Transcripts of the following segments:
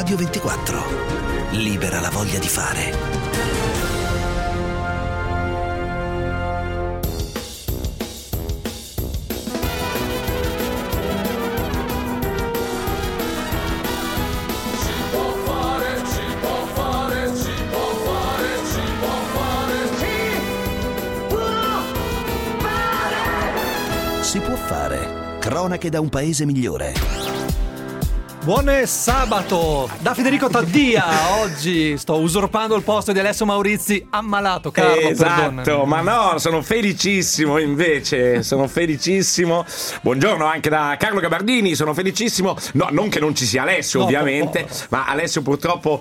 Radio 24. Libera la voglia di fare. Si può fare. Cronache da un paese migliore. Buon sabato da Federico Taddia. Oggi sto usurpando il posto di Alessio Maurizi, ammalato, Carlo. Esatto, perdonami. ma no, sono felicissimo invece. Sono felicissimo. Buongiorno anche da Carlo Gabardini. Sono felicissimo. No, non che non ci sia Alessio, ovviamente, ma Alessio purtroppo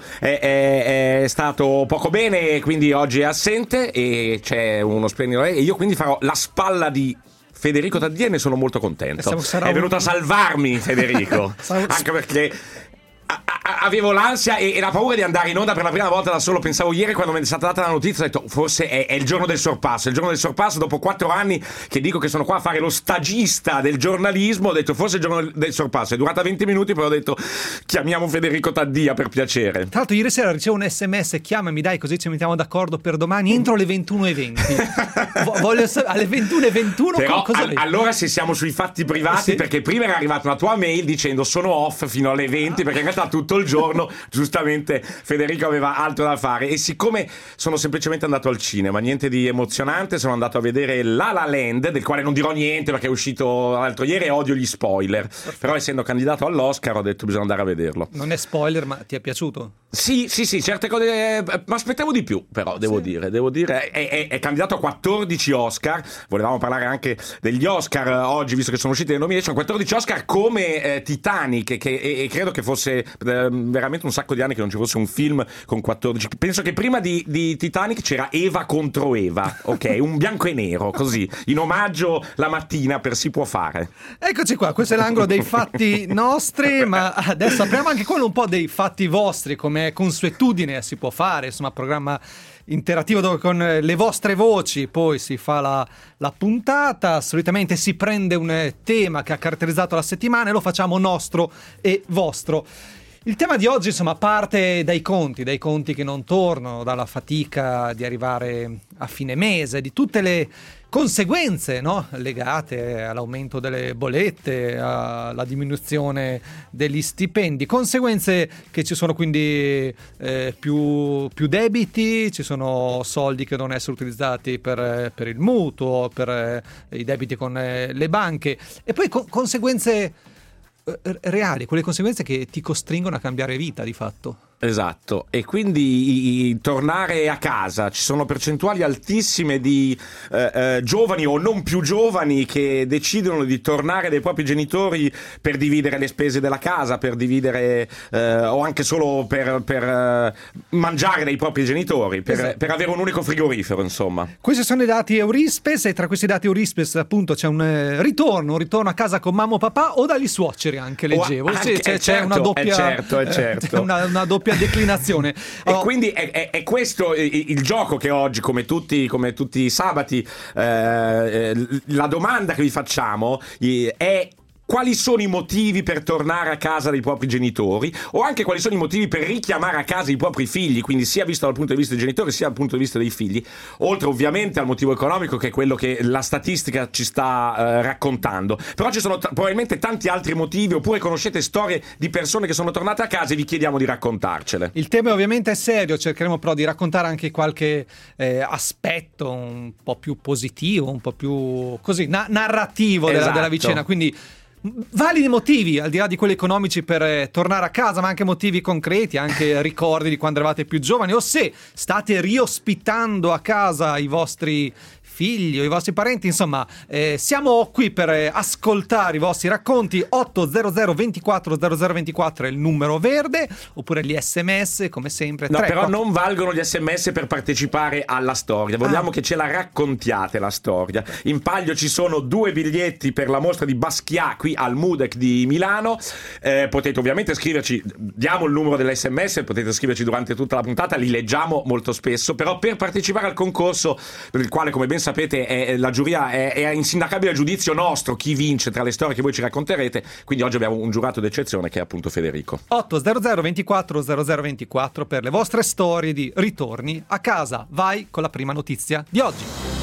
è stato poco bene, quindi oggi è assente e c'è uno splendido. E io quindi farò la spalla di Federico Taddia e ne sono molto contento. È venuto a salvarmi Federico, anche perché avevo l'ansia e la paura di andare in onda per la prima volta da solo. Pensavo ieri, quando mi è stata data la notizia, ho detto forse è il giorno del sorpasso. Il giorno del sorpasso, dopo 4 anni che dico che sono qua a fare lo stagista del giornalismo, ho detto forse è il giorno del sorpasso. È durata 20 minuti, poi ho detto chiamiamo Federico Taddia per piacere. Tra l'altro ieri sera ricevo un SMS: chiamami dai, così ci mettiamo d'accordo per domani entro le 21:20. Voglio sapere alle 21:21. Però cosa allora se siamo sui fatti privati, sì. Perché prima era arrivata una tua mail dicendo sono off fino alle 20, perché in realtà tutto il giorno giustamente Federico aveva altro da fare. E siccome sono semplicemente andato al cinema, niente di emozionante, sono andato a vedere La La Land, del quale non dirò niente perché è uscito l'altro ieri e odio gli spoiler. Però essendo candidato all'Oscar ho detto bisogna andare a vederlo. Non è spoiler, ma ti è piaciuto? Sì, certe cose, ma aspettavo di più, però devo dire è candidato a 14 Oscar. Volevamo parlare anche degli Oscar oggi, visto che sono uscite le nomination. 14 Oscar come Titanic, e credo che fosse veramente un sacco di anni che non ci fosse un film con 14. Penso che prima di Titanic c'era Eva contro Eva, ok? Un bianco e nero, così, in omaggio la mattina per Si può fare. Eccoci qua, questo è l'angolo dei fatti nostri, ma adesso apriamo anche quello un po' dei fatti vostri, come consuetudine Si può fare, insomma, programma interattivo dove con le vostre voci poi si fa la puntata. Solitamente si prende un tema che ha caratterizzato la settimana e lo facciamo nostro e vostro. Il tema di oggi, insomma, parte dai conti che non tornano, dalla fatica di arrivare a fine mese, di tutte le conseguenze, no? Legate all'aumento delle bollette, alla diminuzione degli stipendi, conseguenze che ci sono quindi più debiti, ci sono soldi che devono essere utilizzati per il mutuo, per i debiti con le banche, e poi conseguenze reali, quelle conseguenze che ti costringono a cambiare vita di fatto. Esatto, e quindi tornare a casa, ci sono percentuali altissime di giovani o non più giovani che decidono di tornare dai propri genitori per dividere le spese della casa, per dividere o anche solo per mangiare dai propri genitori, per avere un unico frigorifero, insomma. Questi sono i dati Eurispes, e tra questi dati Eurispes appunto c'è un ritorno a casa con mamma o papà, o dagli suoceri anche leggevo. C'è una doppia, certo. una doppia declinazione. E quindi è questo il gioco che oggi, come tutti i sabati, la domanda che vi facciamo è: quali sono i motivi per tornare a casa dei propri genitori, o anche quali sono i motivi per richiamare a casa i propri figli, quindi sia visto dal punto di vista dei genitori sia dal punto di vista dei figli, oltre ovviamente al motivo economico, che è quello che la statistica ci sta raccontando. Però ci sono probabilmente tanti altri motivi, oppure conoscete storie di persone che sono tornate a casa e vi chiediamo di raccontarcele. Il tema ovviamente è serio, cercheremo però di raccontare anche qualche aspetto un po' più positivo, un po' più così narrativo della vicenda, quindi validi motivi, al di là di quelli economici, per tornare a casa, ma anche motivi concreti, anche ricordi di quando eravate più giovani, o se state riospitando a casa i vostri figli o i vostri parenti. Insomma, siamo qui per ascoltare i vostri racconti. 800 24 0024 è il numero verde, oppure gli sms come sempre. No, però non valgono gli sms per partecipare alla storia. Vogliamo che ce la raccontiate la storia. In palio ci sono 2 biglietti per la mostra di Basquiat qui al Mudec di Milano. Potete ovviamente scriverci, diamo il numero dell'sms, potete scriverci durante tutta la puntata, li leggiamo molto spesso. Però per partecipare al concorso, per il quale, come ben sapete la giuria è insindacabile a giudizio nostro chi vince tra le storie che voi ci racconterete, quindi oggi abbiamo un giurato d'eccezione che è appunto Federico. 800 24 0024 per le vostre storie di ritorni a casa. Vai con la prima notizia di oggi.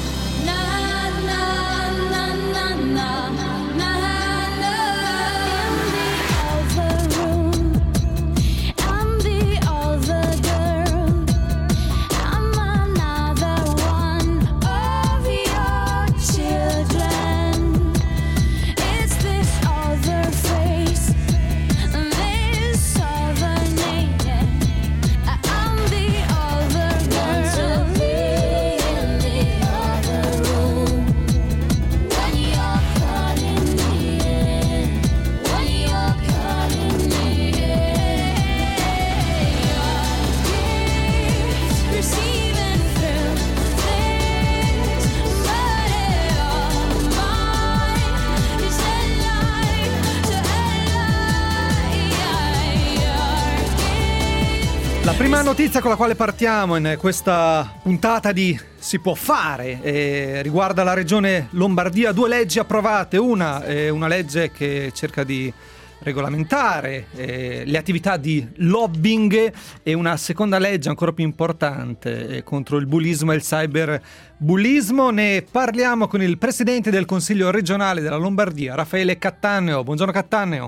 La prima notizia con la quale partiamo in questa puntata di Si può fare riguarda la regione Lombardia. 2 leggi approvate, una legge che cerca di regolamentare le attività di lobbying e una seconda legge ancora più importante contro il bullismo e il cyberbullismo. Ne parliamo con il presidente del Consiglio regionale della Lombardia, Raffaele Cattaneo. Buongiorno Cattaneo.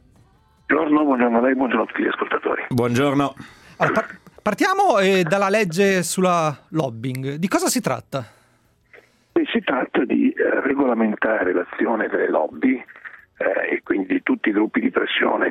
Buongiorno a lei, buongiorno a tutti gli ascoltatori. Buongiorno. Allora, partiamo dalla legge sulla lobbying. Di cosa si tratta? Si tratta di regolamentare l'azione delle lobby e quindi di tutti i gruppi di pressione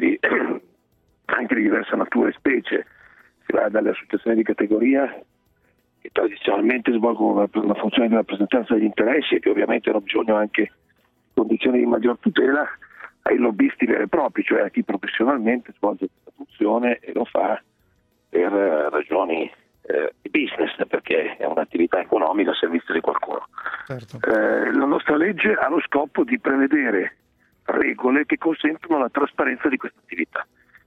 anche di diversa natura e specie. Si va dalle associazioni di categoria che tradizionalmente svolgono la funzione di rappresentanza degli interessi e che ovviamente hanno bisogno anche di condizioni di maggior tutela, ai lobbisti veri e propri, cioè a chi professionalmente svolge questa funzione e lo fa per ragioni di business, perché è un'attività economica a servizio di qualcuno. Certo. La nostra legge ha lo scopo di prevedere regole che consentono la trasparenza di questa attività.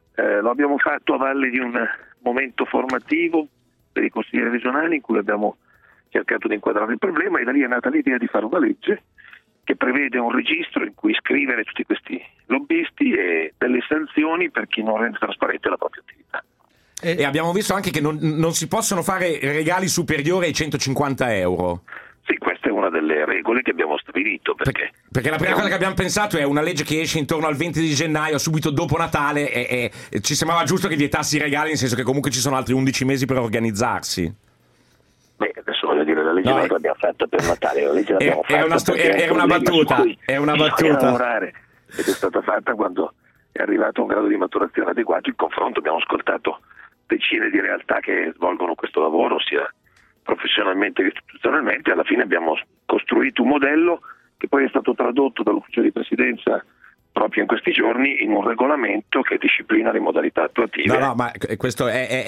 Lo abbiamo fatto a valle di un momento formativo per i consiglieri regionali in cui abbiamo cercato di inquadrare il problema e da lì è nata l'idea di fare una legge che prevede un registro in cui iscrivere tutti questi lobbisti e delle sanzioni per chi non rende trasparente la propria attività. E abbiamo visto anche che non si possono fare regali superiori ai 150 euro. Sì, questa è una delle regole che abbiamo stabilito. Perché la prima cosa che abbiamo pensato è una legge che esce intorno al 20 di gennaio, subito dopo Natale, e ci sembrava giusto che vietassi i regali, nel senso che comunque ci sono altri 11 mesi per organizzarsi. Beh, adesso voglio dire, la legge non l'abbiamo fatta per Natale, la legge l'abbiamo fatta era una battuta. È una battuta. Lavorare, ed è stata fatta quando è arrivato a un grado di maturazione adeguato. Il confronto, abbiamo ascoltato decine di realtà che svolgono questo lavoro sia professionalmente che istituzionalmente. Alla fine abbiamo costruito un modello che poi è stato tradotto dall'ufficio di presidenza proprio in questi giorni in un regolamento che disciplina le modalità attuative. No, ma questo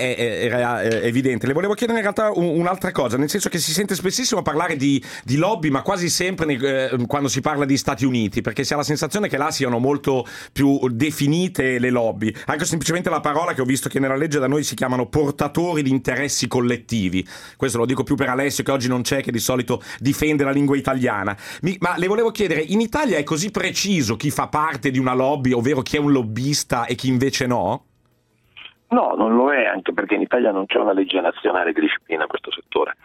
era evidente. Le volevo chiedere in realtà un'altra cosa, nel senso che si sente spessissimo parlare di lobby, ma quasi sempre quando si parla di Stati Uniti, perché si ha la sensazione che là siano molto più definite le lobby. Anche semplicemente la parola che ho visto che nella legge da noi si chiamano portatori di interessi collettivi. Questo lo dico più per Alessio, che oggi non c'è, che di solito difende la lingua italiana. Ma le volevo chiedere, in Italia è così preciso chi fa parte di una lobby, ovvero chi è un lobbista e chi invece no? No, non lo è, anche perché in Italia non c'è una legge nazionale che disciplina questo settore.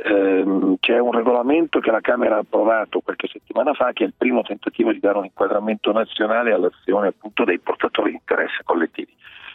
C'è un regolamento che la Camera ha approvato qualche settimana fa, che è il primo tentativo di dare un inquadramento nazionale all'azione appunto dei portatori di interesse collettivi.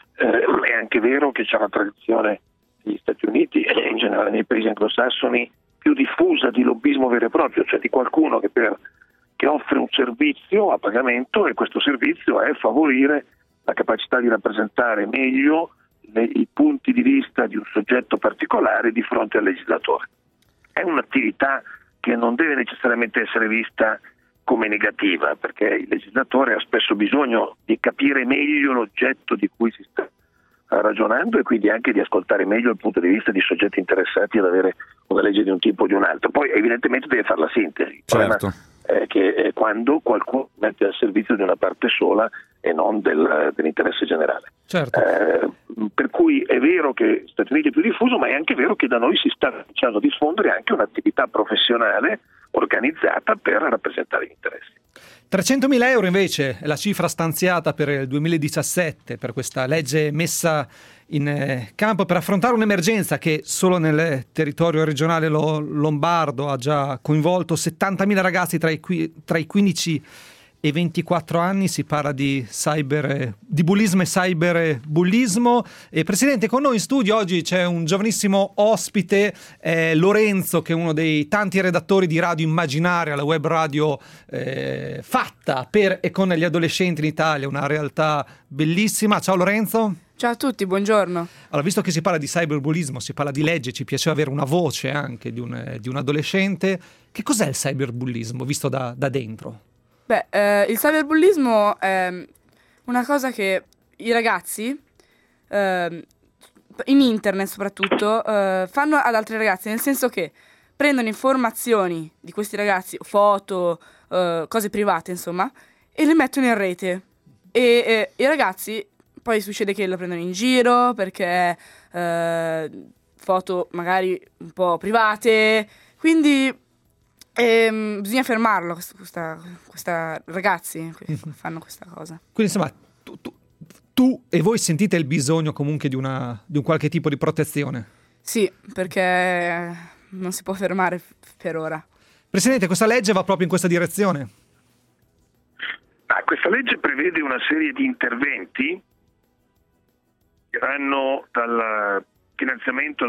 È anche vero che c'è una tradizione negli Stati Uniti e in generale nei paesi anglosassoni più diffusa di lobbismo vero e proprio, cioè di qualcuno che offre un servizio a pagamento, e questo servizio è favorire la capacità di rappresentare meglio i punti di vista di un soggetto particolare di fronte al legislatore. È un'attività che non deve necessariamente essere vista come negativa, perché il legislatore ha spesso bisogno di capire meglio l'oggetto di cui si sta ragionando e quindi anche di ascoltare meglio il punto di vista di soggetti interessati ad avere una legge di un tipo o di un altro. Poi evidentemente deve fare la sintesi. Certo. quando qualcuno mette al servizio di una parte sola e non dell'interesse generale. Certo. Per cui è vero che negli Stati Uniti è più diffuso, ma è anche vero che da noi si sta cominciando a diffondere anche un'attività professionale organizzata per rappresentare gli interessi. 300.000 euro invece è la cifra stanziata per il 2017 per questa legge messa in campo per affrontare un'emergenza che solo nel territorio regionale lombardo ha già coinvolto 70.000 ragazzi tra i 15 e 24 anni. Si parla di bullismo e cyberbullismo. E Presidente, con noi in studio oggi c'è un giovanissimo ospite, Lorenzo, che è uno dei tanti redattori di Radio Immaginaria, la web radio fatta per e con gli adolescenti in Italia, una realtà bellissima. Ciao Lorenzo. Ciao a tutti, buongiorno. Allora, visto che si parla di cyberbullismo, si parla di legge, ci piaceva avere una voce anche di un adolescente. Che cos'è il cyberbullismo visto da dentro? Il cyberbullismo è una cosa che i ragazzi, in internet soprattutto, fanno ad altri ragazzi, nel senso che prendono informazioni di questi ragazzi, foto, cose private insomma, e le mettono in rete. E i ragazzi poi succede che lo prendono in giro perché foto magari un po' private, quindi bisogna fermarlo, questa ragazzi che fanno questa cosa. Quindi insomma tu e voi sentite il bisogno comunque di un qualche tipo di protezione? Sì, perché non si può fermare per ora. Presidente, questa legge va proprio in questa direzione? Questa legge prevede una serie di interventi che vanno dal finanziamento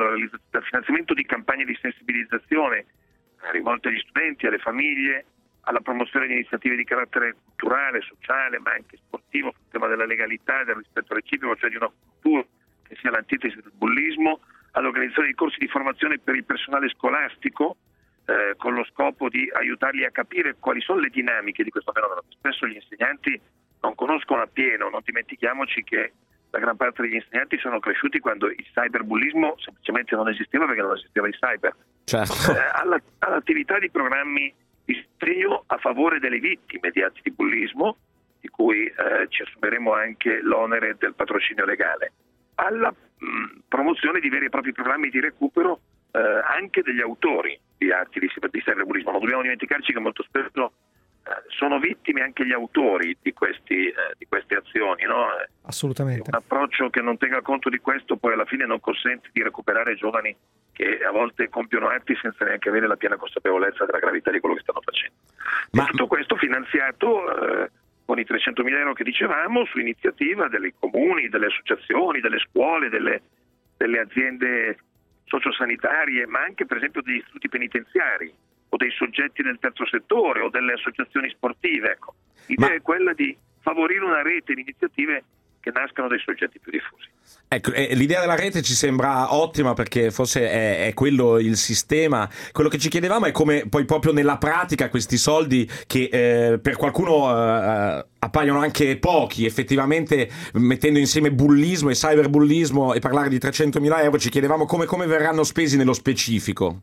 di campagne di sensibilizzazione rivolte agli studenti, alle famiglie, alla promozione di iniziative di carattere culturale, sociale, ma anche sportivo sul tema della legalità e del rispetto reciproco, cioè di una cultura che sia l'antitesi del bullismo, all'organizzazione di corsi di formazione per il personale scolastico, con lo scopo di aiutarli a capire quali sono le dinamiche di questo fenomeno. Spesso gli insegnanti non conoscono appieno, non dimentichiamoci che la gran parte degli insegnanti sono cresciuti quando il cyberbullismo semplicemente non esisteva perché non esisteva il cyber. Certo. All'attività di programmi di sostegno a favore delle vittime di atti di bullismo, di cui ci assumeremo anche l'onere del patrocinio legale, alla promozione di veri e propri programmi di recupero anche degli autori di atti di cyberbullismo. Non dobbiamo dimenticarci che molto spesso sono vittime anche gli autori di queste azioni, no? Assolutamente. Un approccio che non tenga conto di questo poi alla fine non consente di recuperare giovani che a volte compiono atti senza neanche avere la piena consapevolezza della gravità di quello che stanno facendo. Ma tutto questo finanziato con i 300.000 euro che dicevamo su iniziativa dei comuni, delle associazioni, delle scuole, delle aziende sociosanitarie, ma anche per esempio degli istituti penitenziari o dei soggetti del terzo settore o delle associazioni sportive. Ecco. L'idea è quella di favorire una rete di iniziative che nascano dai soggetti più diffusi. Ecco, l'idea della rete ci sembra ottima perché forse è quello il sistema. Quello che ci chiedevamo è come poi proprio nella pratica questi soldi che per qualcuno appaiono anche pochi, effettivamente mettendo insieme bullismo e cyberbullismo e parlare di 300.000 euro, ci chiedevamo come verranno spesi nello specifico.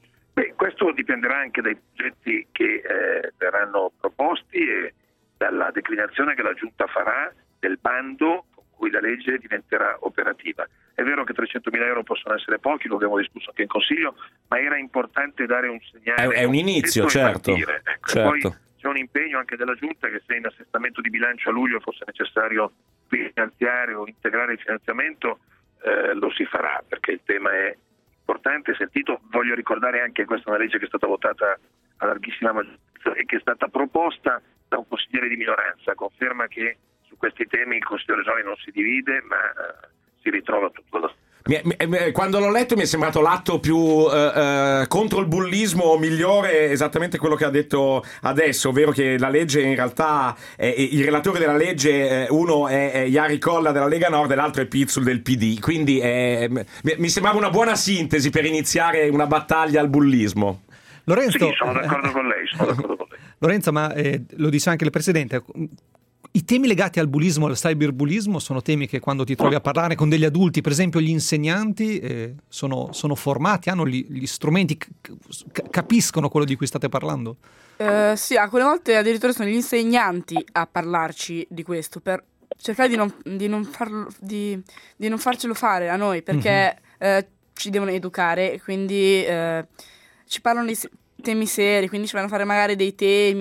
Questo dipenderà anche dai progetti che verranno proposti e dalla declinazione che la Giunta farà del bando con cui la legge diventerà operativa. È vero che 300.000 euro possono essere pochi, lo abbiamo discusso anche in Consiglio, ma era importante dare un segnale. È un inizio, certo. Ecco, certo. Poi c'è un impegno anche della Giunta che se in assestamento di bilancio a luglio fosse necessario finanziare o integrare il finanziamento, lo si farà, perché il tema è importante, sentito. Voglio ricordare anche che questa è una legge che è stata votata a larghissima maggioranza e che è stata proposta da un consigliere di minoranza, conferma che su questi temi il Consiglio regionale non si divide, ma si ritrova tutto lo stesso. Quando l'ho letto mi è sembrato l'atto più contro il bullismo migliore, esattamente quello che ha detto adesso, ovvero che la legge in realtà il relatore della legge, uno è Jari Colla della Lega Nord e l'altro è Pizzul del PD, quindi mi sembrava una buona sintesi per iniziare una battaglia al bullismo. Lorenzo, sì, sono d'accordo con lei. Lorenzo, ma lo dice anche il Presidente, I temi legati al bullismo, al cyberbullismo, sono temi che quando ti trovi a parlare con degli adulti, per esempio gli insegnanti, sono formati, hanno gli strumenti, capiscono quello di cui state parlando? Sì, alcune volte addirittura sono gli insegnanti a parlarci di questo, per cercare di non farcelo fare a noi, perché ci devono educare, quindi ci parlano di temi seri, quindi ci vanno a fare magari dei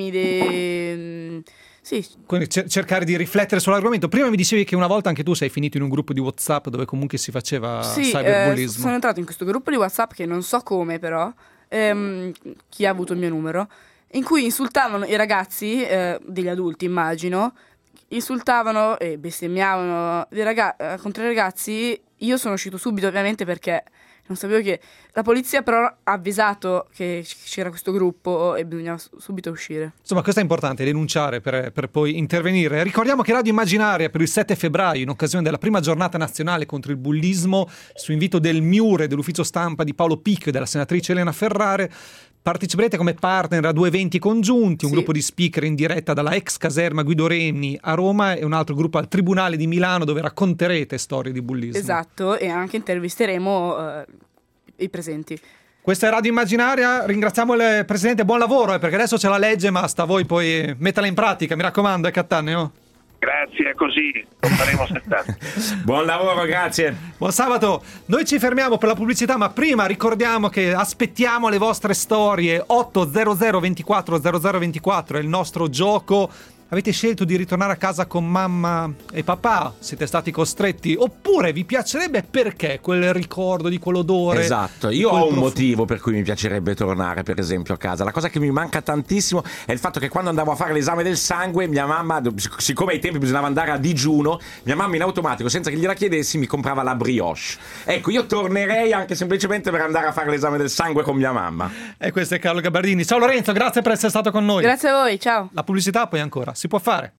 temi, sì. Quindi cercare di riflettere sull'argomento. Prima mi dicevi che una volta anche tu sei finito in un gruppo di WhatsApp dove comunque si faceva cyberbullismo. Sono entrato in questo gruppo di WhatsApp che non so come, però chi ha avuto il mio numero, in cui insultavano i ragazzi, degli adulti immagino, insultavano e bestemmiavano contro i ragazzi. Io sono uscito subito, ovviamente, perché non sapevo che la polizia però ha avvisato che c'era questo gruppo e bisognava subito uscire. Insomma, questo è importante, denunciare per poi intervenire. Ricordiamo che Radio Immaginaria per il 7 febbraio, in occasione della prima giornata nazionale contro il bullismo, su invito del MIUR e dell'ufficio stampa di Paolo Picchio e della senatrice Elena Ferrare, parteciperete come partner a 2 eventi congiunti, un gruppo di speaker in diretta dalla ex caserma Guido Reni a Roma e un altro gruppo al Tribunale di Milano, dove racconterete storie di bullismo. Esatto, e anche intervisteremo i presenti. Questa è Radio Immaginaria, ringraziamo il Presidente, buon lavoro, perché adesso c'è la legge, ma sta a voi poi metterla in pratica, mi raccomando, Cattaneo. Grazie, così non faremo 70. Buon lavoro, grazie. Buon sabato. Noi ci fermiamo per la pubblicità, ma prima ricordiamo che aspettiamo le vostre storie. 800 24 0024 è il nostro gioco. Avete scelto di ritornare a casa con mamma e papà? Siete stati costretti? Oppure vi piacerebbe, perché quel ricordo di quell'odore? Esatto, io ho un motivo per cui mi piacerebbe tornare, per esempio, a casa. La cosa che mi manca tantissimo è il fatto che quando andavo a fare l'esame del sangue, mia mamma, siccome ai tempi bisognava andare a digiuno, mia mamma in automatico, senza che gliela chiedessi, mi comprava la brioche. Ecco, io tornerei anche semplicemente per andare a fare l'esame del sangue con mia mamma. E questo è Carlo Gabardini. Ciao Lorenzo, grazie per essere stato con noi. Grazie a voi, ciao. La pubblicità poi ancora. Si può fare.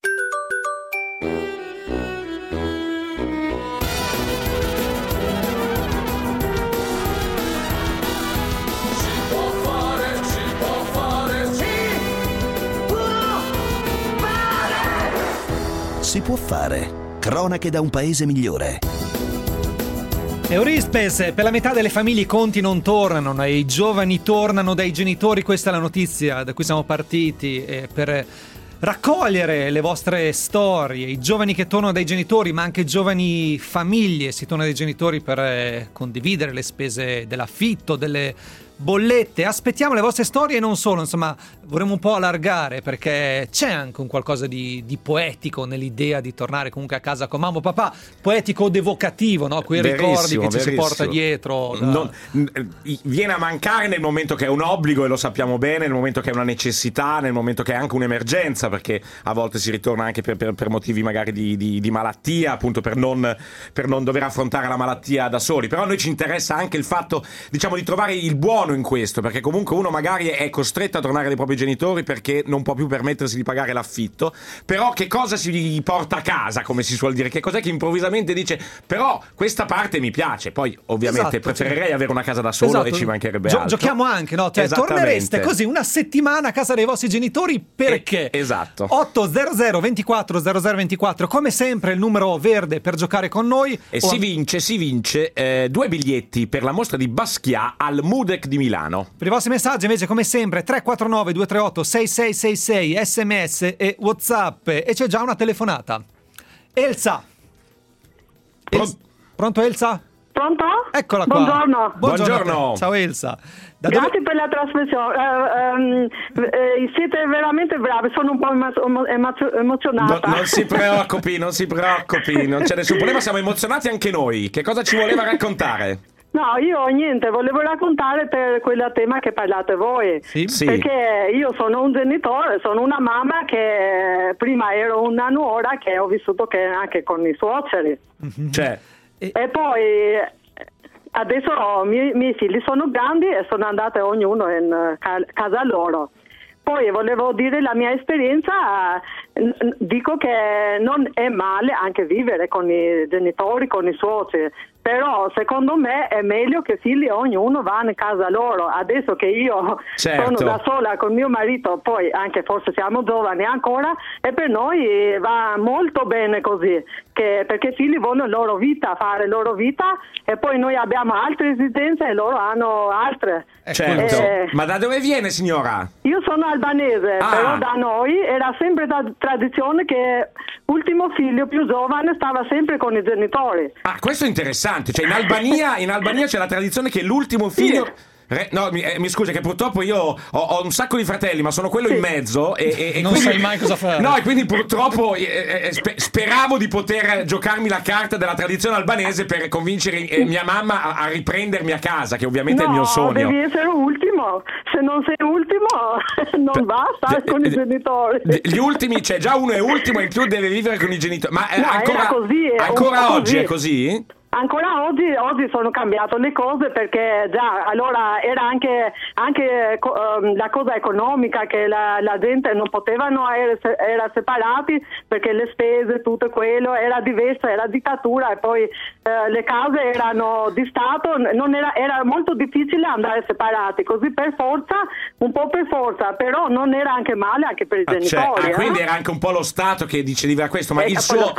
Si può fare. Cronache da un paese migliore. Eurispes, per la metà delle famiglie i conti non tornano e i giovani tornano dai genitori. Questa è la notizia da cui siamo partiti, per raccogliere le vostre storie, i giovani che tornano dai genitori, ma anche giovani famiglie si torna dai genitori per condividere le spese dell'affitto, delle bollette. Aspettiamo le vostre storie e non solo, insomma, vorremmo un po' allargare, perché c'è anche un qualcosa di poetico nell'idea di tornare comunque a casa con mamma o papà, poetico ed evocativo, no? Quei ricordi che ci si porta dietro. Viene a mancare nel momento che è un obbligo, e lo sappiamo bene, nel momento che è una necessità, nel momento che è anche un'emergenza, perché a volte si ritorna anche per motivi magari di malattia, appunto per non dover affrontare la malattia da soli. Però a noi ci interessa anche il fatto, diciamo, di trovare il buono in questo, perché comunque uno magari è costretto a tornare dai propri genitori perché non può più permettersi di pagare l'affitto, però che cosa si porta a casa, come si suol dire, che cos'è che improvvisamente dice però questa parte mi piace, poi ovviamente preferirei avere una casa da solo, e ci mancherebbe altro. Giochiamo anche, no? Cioè, tornereste così una settimana a casa dei vostri genitori, perché? Esatto. 800 24 0024, come sempre il numero verde per giocare con noi. E si vince 2 biglietti per la mostra di Basquiat al Mudec di Milano. Per i vostri messaggi invece, come sempre, 349 238 6666, SMS e WhatsApp. E c'è già una telefonata. Elsa. Pronto Elsa? Pronto? Eccola qua. Buongiorno. Ciao Elsa. Grazie per la trasmissione. Siete veramente bravi, sono un po' emozionata. Non si preoccupi, non c'è nessun problema, siamo emozionati anche noi. Che cosa ci voleva raccontare? No, io niente, volevo raccontare per quel tema che parlate voi. Sì. Perché io sono un genitore, sono una mamma che prima ero una nuora che ho vissuto anche con i suoceri. Cioè. E poi adesso i miei figli sono grandi e sono andate ognuno in casa loro. Poi volevo dire la mia esperienza, dico che non è male anche vivere con i genitori, con i suoceri, però secondo me è meglio che i figli ognuno va in casa loro. Adesso che io sono da sola con mio marito, poi anche forse siamo giovani ancora, e per noi va molto bene così, perché i figli vogliono loro vita, fare loro vita, e poi noi abbiamo altre esigenze e loro hanno altre. Certo. Ma da dove viene, signora? Io sono albanese, però da noi era sempre tradizione che l'ultimo figlio più giovane stava sempre con i genitori. Ah, questo è interessante. Cioè in Albania c'è la tradizione che l'ultimo figlio... No, mi scusi, che purtroppo io ho un sacco di fratelli, ma sono quello in mezzo e non sai mai cosa fare. No, e quindi purtroppo speravo di poter giocarmi la carta della tradizione albanese per convincere mia mamma a riprendermi a casa, che ovviamente è il mio sogno. Devi essere ultimo. Se non sei ultimo non va, stai con i genitori. Gli ultimi, cioè già uno è ultimo e in più deve vivere con i genitori. Ma ancora oggi è così? Ancora oggi sono cambiate le cose, perché già allora era anche la cosa economica, che la gente non potevano era separati perché le spese, tutto quello era diverso, era dittatura, e poi le case erano di Stato, era molto difficile andare separati, così un po' per forza, però non era anche male anche per i genitori. Quindi era anche un po' lo Stato che decideva questo, ma il suo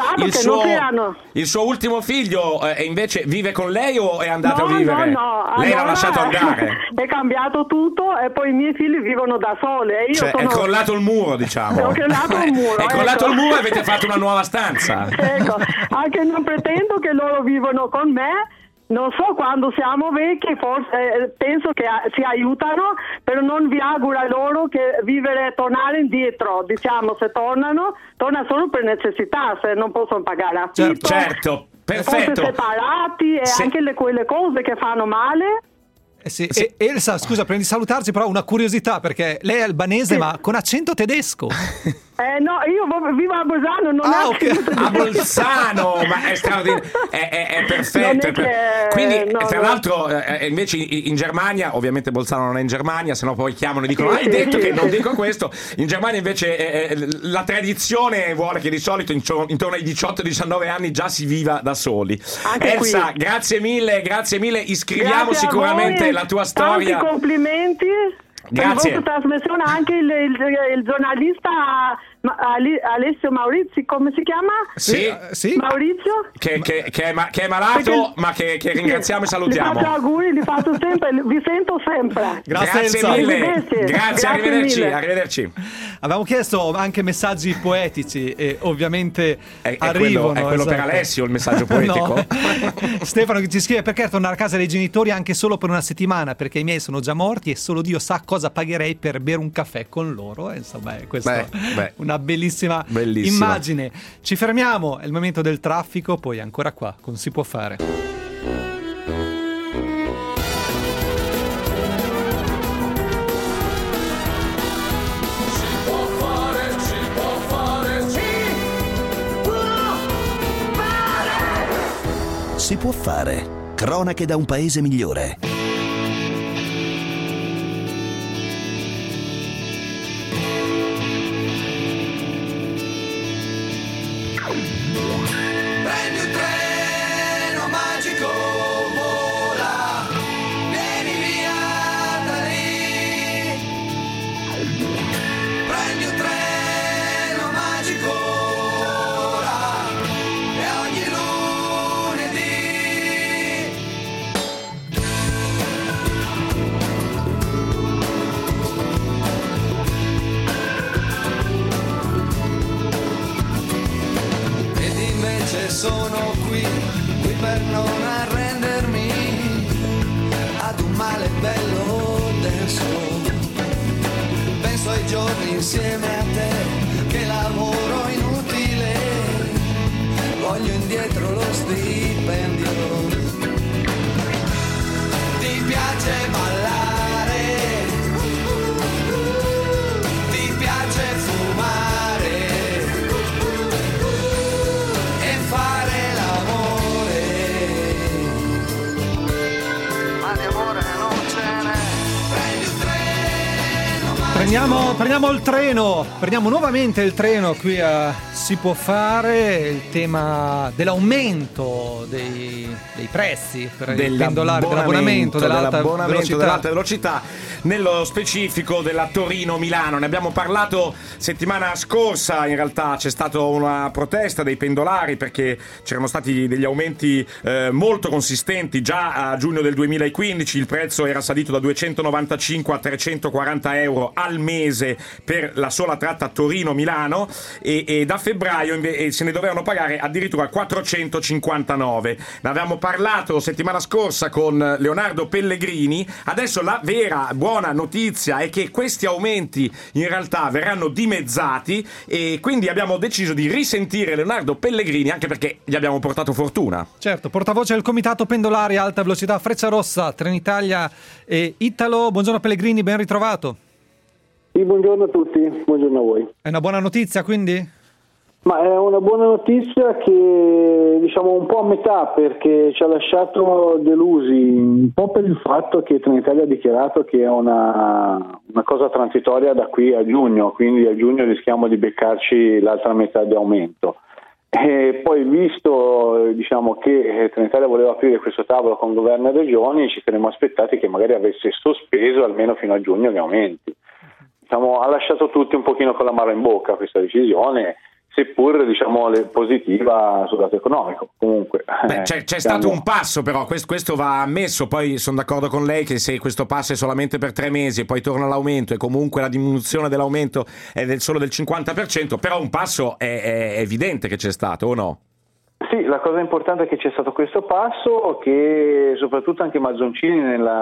ultimo figlio invece vive con lei o è andato a vivere? No. Lei l'ha lasciato andare? È cambiato tutto e poi i miei figli vivono da soli. È crollato il muro, diciamo. È crollato il muro. È crollato il muro e avete fatto una nuova stanza. Ecco, anche non pretendo che loro vivono con me. Non so, quando siamo vecchi forse penso che si aiutano, però non vi auguro a loro che tornare indietro. Diciamo, se torna solo per necessità, se non possono pagare affitto. Certo, perfetto. Forse separati e anche quelle cose che fanno male. Sì. Elsa, scusa, prima di salutarci, però una curiosità, perché lei è albanese ma con accento tedesco. No, io vivo a Bolzano, non è a Bolzano, ma è straordinario, è perfetto. Quindi, tra l'altro, invece in Germania, ovviamente Bolzano non è in Germania, sennò poi chiamano e dicono hai detto che non dico questo. In Germania invece la tradizione vuole che di solito intorno ai 18-19 anni già si viva da soli. Anche Elsa, qui. Grazie mille, iscriviamo grazie sicuramente la tua storia. Tanti complimenti. Grazie. Per la vostra trasmissione, anche il giornalista Alessio Maurizi, come si chiama? Sì. Maurizio? Che è malato, ma che ringraziamo e salutiamo. Vi faccio auguri, vi sento sempre. Grazie mille. Grazie, arrivederci. Avevamo chiesto anche messaggi poetici e ovviamente arrivano. È quello per Alessio il messaggio poetico? No. Stefano che ci scrive: perché tornare a casa dei genitori anche solo per una settimana, perché i miei sono già morti e solo Dio sa cosa pagherei per bere un caffè con loro. Insomma, questa è una bellissima immagine. Ci fermiamo, è il momento del traffico, poi ancora qua con Si può fare. Si può fare. Cronache da un paese migliore. Prendi un treno magico, vola, vieni via da lì. Prendi un treno magico, vola, e ogni lunedì. Ed invece sono qui per non arrendermi ad un male bello denso. Penso ai giorni insieme a te, che lavoro inutile, voglio indietro lo stipendio. Ti piace ballare, ti piace fumare e fare l'amore, ma di amore non ce n'è. Prendi un treno Prendiamo il treno, prendiamo nuovamente il treno qui a Si può fare, il tema dell'aumento dei prezzi per i pendolari, dell'abbonamento dell'alta velocità, nello specifico della Torino-Milano. Ne abbiamo parlato settimana scorsa, in realtà c'è stata una protesta dei pendolari perché c'erano stati degli aumenti molto consistenti. Già a giugno del 2015 il prezzo era salito da 295 a 340 euro al mese per la sola tratta Torino-Milano e da febbraio se ne dovevano pagare addirittura 459. Ne avevamo parlato settimana scorsa con Leonardo Pellegrini. Adesso la vera buona notizia è che questi aumenti in realtà verranno dimezzati e quindi abbiamo deciso di risentire Leonardo Pellegrini, anche perché gli abbiamo portato fortuna. Certo, portavoce del Comitato Pendolari Alta Velocità Frecciarossa, Trenitalia e Italo. Buongiorno Pellegrini, ben ritrovato. Sì, buongiorno a tutti, buongiorno a voi. È una buona notizia quindi? Ma è una buona notizia che diciamo un po' a metà, perché ci ha lasciato delusi un po' per il fatto che Trenitalia ha dichiarato che è una cosa transitoria da qui a giugno, quindi a giugno rischiamo di beccarci l'altra metà di aumento. E poi visto diciamo che Trenitalia voleva aprire questo tavolo con governo e regioni, ci saremmo aspettati che magari avesse sospeso almeno fino a giugno gli aumenti. Ha lasciato tutti un pochino con l'amaro in bocca questa decisione, seppur diciamo positiva sul lato economico. Comunque c'è stato un passo, però questo va ammesso. Poi sono d'accordo con lei che se questo passo è solamente per 3 mesi e poi torna l'aumento e comunque la diminuzione dell'aumento è solo del 50%, però un passo è evidente che c'è stato, o no? Sì, la cosa importante è che c'è stato questo passo, che soprattutto anche Mazzoncini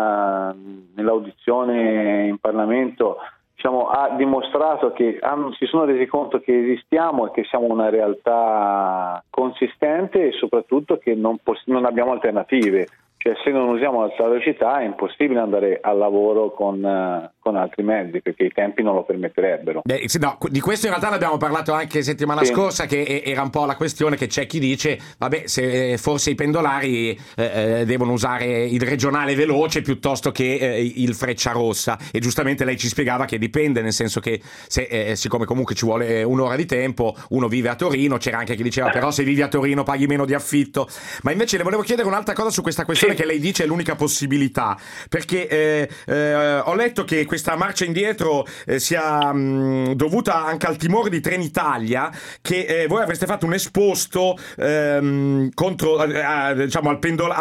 nell'audizione in Parlamento ha dimostrato che si sono resi conto che esistiamo e che siamo una realtà consistente e soprattutto che non abbiamo alternative. Cioè, se non usiamo l'alta velocità è impossibile andare al lavoro con altri mezzi, perché i tempi non lo permetterebbero. No, di questo in realtà ne abbiamo parlato anche settimana scorsa, che era un po' la questione, che c'è chi dice vabbè, se forse i pendolari devono usare il regionale veloce piuttosto che il Frecciarossa, e giustamente lei ci spiegava che dipende, nel senso che siccome comunque ci vuole un'ora di tempo, uno vive a Torino, c'era anche chi diceva però se vivi a Torino paghi meno di affitto. Ma invece le volevo chiedere un'altra cosa su questa questione che lei dice è l'unica possibilità, perché ho letto che questa marcia indietro sia dovuta anche al timore di Trenitalia, che voi avreste fatto un esposto contro diciamo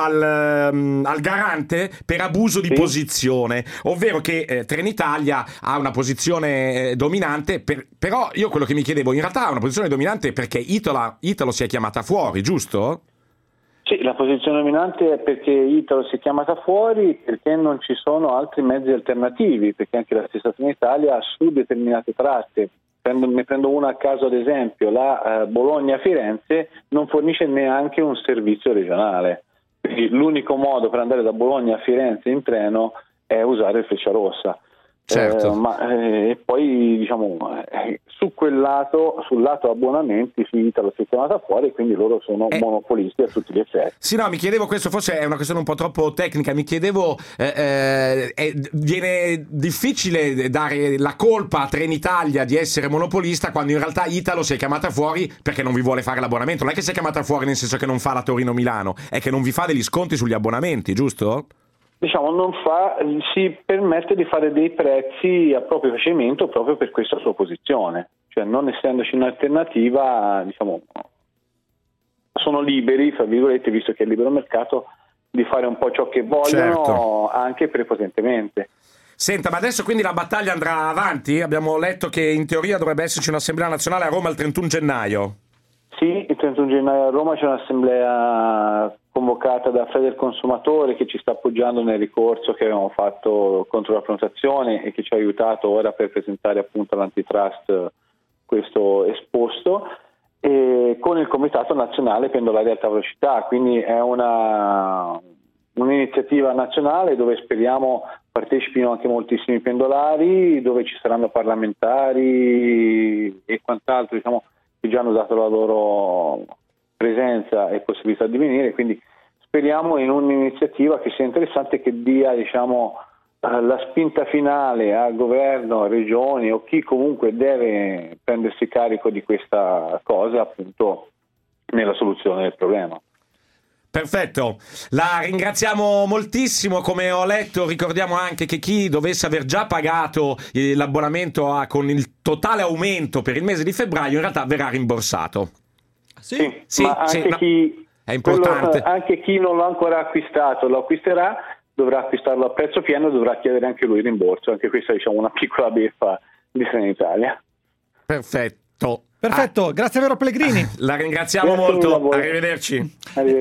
al garante per abuso di posizione, ovvero che Trenitalia ha una posizione dominante, però io quello che mi chiedevo, in realtà ha una posizione dominante perché Italo si è chiamata fuori, giusto? Sì, la posizione dominante è perché Italo si è chiamata fuori, perché non ci sono altri mezzi alternativi, perché anche la stessa Trenitalia su determinate tratte, ne prendo una a caso ad esempio, la Bologna-Firenze non fornisce neanche un servizio regionale, quindi l'unico modo per andare da Bologna a Firenze in treno è usare il Frecciarossa. Certo. E poi diciamo su quel lato, sul lato abbonamenti, Italo si è chiamata fuori, quindi loro sono monopolisti a tutti gli effetti. Sì, no, mi chiedevo, questo forse è una questione un po' troppo tecnica, mi chiedevo viene difficile dare la colpa a Trenitalia di essere monopolista quando in realtà Italo si è chiamata fuori perché non vi vuole fare l'abbonamento. Non è che si è chiamata fuori nel senso che non fa la Torino-Milano, è che non vi fa degli sconti sugli abbonamenti, giusto? Diciamo si permette di fare dei prezzi a proprio piacimento proprio per questa sua posizione, cioè non essendoci un'alternativa, diciamo sono liberi, fra virgolette, visto che è libero mercato, di fare un po' ciò che vogliono, anche prepotentemente. Senta, ma adesso quindi la battaglia andrà avanti? Abbiamo letto che in teoria dovrebbe esserci un'assemblea nazionale a Roma il 31 gennaio. Sì, il 31 gennaio a Roma c'è un'assemblea convocata da Federconsumatore che ci sta appoggiando nel ricorso che abbiamo fatto contro la prenotazione e che ci ha aiutato ora per presentare appunto all'antitrust questo esposto, e con il Comitato Nazionale Pendolari Alta Velocità, quindi è un'iniziativa nazionale dove speriamo partecipino anche moltissimi pendolari, dove ci saranno parlamentari e quant'altro, diciamo, che già hanno dato la loro presenza e possibilità di venire, quindi speriamo in un'iniziativa che sia interessante, che dia, diciamo, la spinta finale al governo, a regioni o chi comunque deve prendersi carico di questa cosa, appunto, nella soluzione del problema. Perfetto, la ringraziamo moltissimo. Come ho letto, ricordiamo anche che chi dovesse aver già pagato l'abbonamento con il totale aumento per il mese di febbraio in realtà verrà rimborsato. Sì, sì, ma anche sì, no, chi è importante. Anche chi non l'ha ancora acquistato, lo acquisterà, dovrà acquistarlo a prezzo pieno e dovrà chiedere anche lui il rimborso. Anche questa, diciamo, una piccola beffa di Trenitalia. Perfetto, grazie Vero Pellegrini. La ringraziamo molto, arrivederci.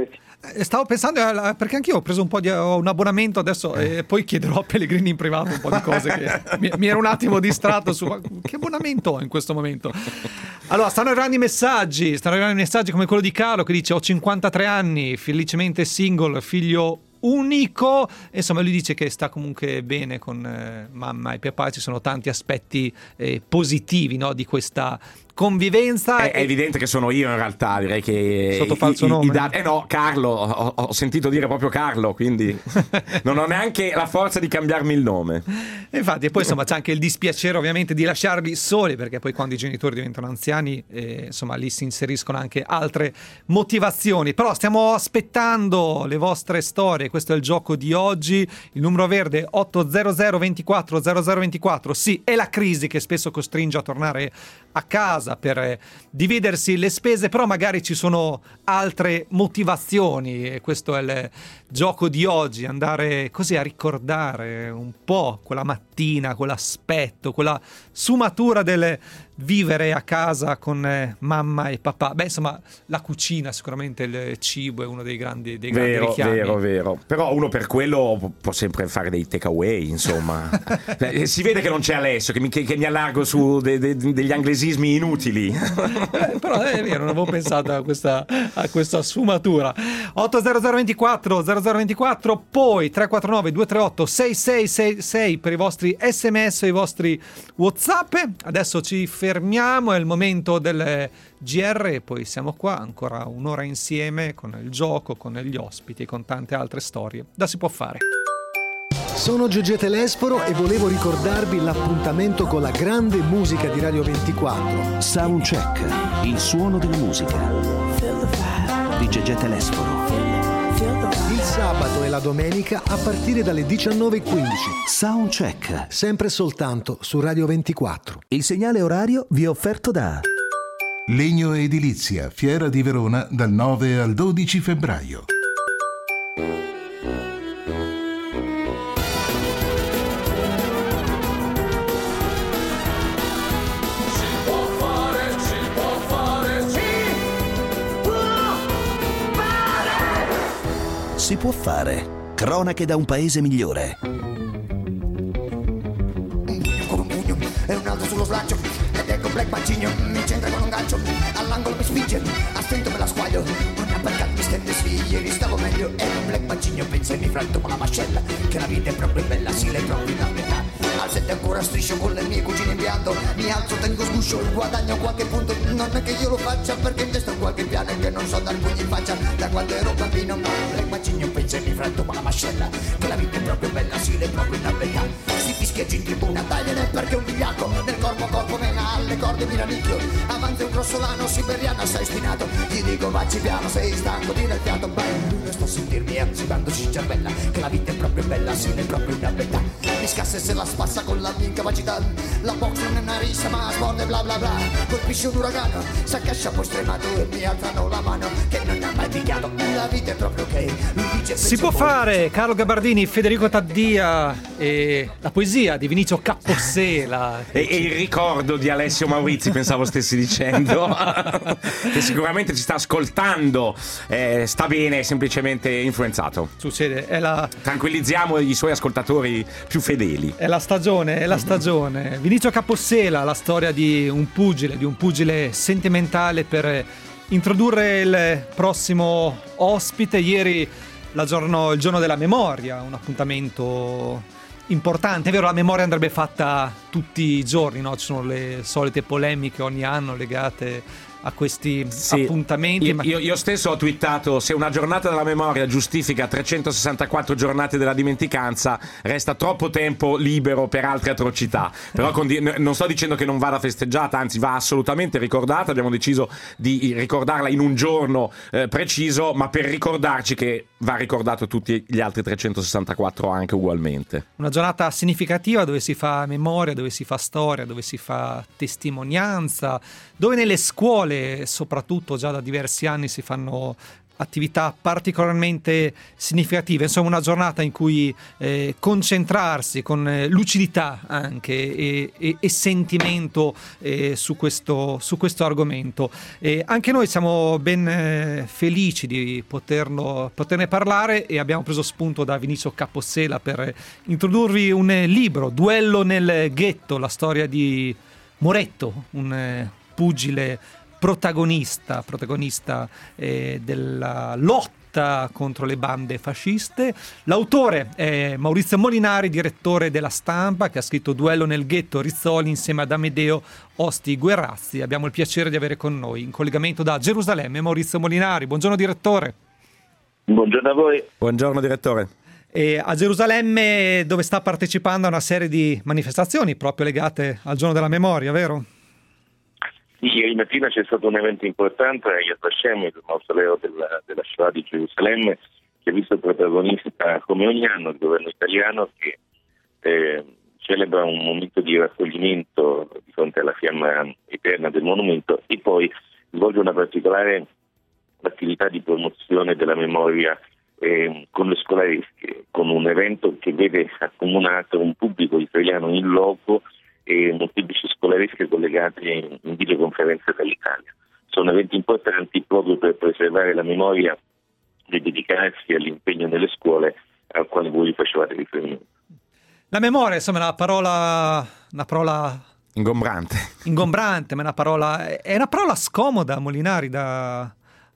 Stavo pensando, perché anch'io ho preso un abbonamento adesso e poi chiederò a Pellegrini in privato un po' di cose che mi ero un attimo distratto su che abbonamento ho in questo momento. Allora, stanno arrivando i messaggi come quello di Carlo che dice: ho 53 anni, felicemente single, figlio unico. Insomma, lui dice che sta comunque bene con mamma e papà. Ci sono tanti aspetti positivi, no, di questa convivenza. È evidente che sono io in realtà, direi che sotto falso nome. No, Carlo, ho sentito dire proprio Carlo, quindi non ho neanche la forza di cambiarmi il nome. Infatti, e poi insomma c'è anche il dispiacere ovviamente di lasciarli soli, perché poi quando i genitori diventano anziani insomma lì si inseriscono anche altre motivazioni. Però stiamo aspettando le vostre storie, questo è il gioco di oggi. Il numero verde 800 24 0024. Sì, è la crisi che spesso costringe a tornare a casa per dividersi le spese, però magari ci sono altre motivazioni e questo è il gioco di oggi, andare così a ricordare un po' quella mattina, quell'aspetto, quella sfumatura del vivere a casa con mamma e papà. Beh, insomma, la cucina, sicuramente il cibo è uno dei grandi richiami. Vero. Però uno per quello può sempre fare dei takeaway, insomma. Si vede che non c'è Alessio, che mi allargo su degli anglesismi inutili. Però è vero, non avevo pensato a questa sfumatura. 80024 0024, poi 349 238 6666 per i vostri SMS e i vostri WhatsApp. Adesso ci fermiamo, è il momento del GR e poi siamo qua ancora un'ora insieme con il gioco, con gli ospiti e con tante altre storie da Si Può Fare. Sono Gigi Telesforo e volevo ricordarvi l'appuntamento con la grande musica di Radio 24. Soundcheck, il suono della musica di Gigi Telesforo. Il sabato e la domenica a partire dalle 19:15. Soundcheck, sempre soltanto su Radio 24. il segnale orario vi è offerto da Legno Edilizia, Fiera di Verona, dal 9 al 12 febbraio. Si può fare. Cronache da un paese migliore. Con un pugno e un altro sullo slaccio ed ecco Black Bacigno mi centra con un gancio, all'angolo mi spinge, a stento me la squaglio, una barca mi stende sveglie, stavo meglio e un Black Bacigno pensa e mi franto con la mascella, che la vita è proprio bella, sì lei proprio da metà. Al set ancora striscio con le mie cugine in pianto, mi alzo, tengo sguscio, guadagno qualche punto, non è che io lo faccia perché investo qualche piano che non so dar pugni in faccia, da quando ero bambino, ma Black Bacigno pensa e mi franto con la mascella, che la vita è proprio bella, sì lei proprio da metà. Si fischeggia in tribuna, tagliene perché un vigliacco, nel corpo mena, alle corde mi ranicchio, avanti un grossolano siberiano assai spinato, gli dico vacci piano, sei stanco, tira il fiato, bello, sto a sentirmi anzi quando si cervella, che la vita è proprio bella, sì lei proprio da metà. Mi scassa e se la spassa con la mia incapacità, la box non è una rissa ma sport e bla bla bla, colpisce un uragano, s'accascia poi stremato e mi alzano la mano, che non ha mai picchiato, la vita è proprio ok, lui dice Si può fare, Carlo Gabardini, Federico Taddia e la poesia di Vinicio Cappossela e il ricordo di Alessio Maurizi, pensavo stessi dicendo che sicuramente ci sta ascoltando, sta bene, è semplicemente influenzato. Succede, tranquillizziamo i suoi ascoltatori più fedeli. È la stagione. Vinicio Cappossela, la storia di un pugile sentimentale per introdurre il prossimo ospite. Ieri il giorno della memoria, un appuntamento importante. È vero, la memoria andrebbe fatta tutti i giorni, no? Ci sono le solite polemiche ogni anno legate a questi appuntamenti. Io stesso ho twittato: se una giornata della memoria giustifica 364 giornate della dimenticanza, resta troppo tempo libero per altre atrocità. Però non sto dicendo che non vada festeggiata, anzi va assolutamente ricordata. Abbiamo deciso di ricordarla in un giorno preciso, ma per ricordarci che va ricordato tutti gli altri 364 anche ugualmente. Una giornata significativa dove si fa memoria, dove si fa storia, dove si fa testimonianza, dove nelle scuole, soprattutto già da diversi anni, si fanno attività particolarmente significative. Insomma, una giornata in cui concentrarsi con lucidità anche e sentimento su questo argomento. Anche noi siamo ben felici di poterne parlare, e abbiamo preso spunto da Vinicio Capossela per introdurvi un libro, Duello nel ghetto, la storia di Moretto, un pugile protagonista della lotta contro le bande fasciste. L'autore è Maurizio Molinari, direttore della Stampa, che ha scritto Duello nel ghetto Rizzoli insieme ad Amedeo Osti Guerrazzi. Abbiamo il piacere di avere con noi in collegamento da Gerusalemme Maurizio Molinari. Buongiorno direttore. Buongiorno a voi. Buongiorno direttore. E a Gerusalemme, dove sta partecipando a una serie di manifestazioni proprio legate al giorno della memoria, vero? Sì, ieri mattina c'è stato un evento importante a Yad Vashem, il mausoleo della Shoah di Gerusalemme, che ha visto protagonista, come ogni anno, il governo italiano, che celebra un momento di raccoglimento di fronte alla fiamma eterna del monumento, e poi svolge una particolare attività di promozione della memoria con le scolaresche, con un evento che vede accomunato un pubblico israeliano in loco e molteplici scolaresche collegate in videoconferenza dall'Italia. Sono eventi importanti proprio per preservare la memoria e dedicarsi all'impegno nelle scuole al quale voi facevate riferimento. La memoria, insomma, è una parola ingombrante, ma è una parola scomoda, Molinari, da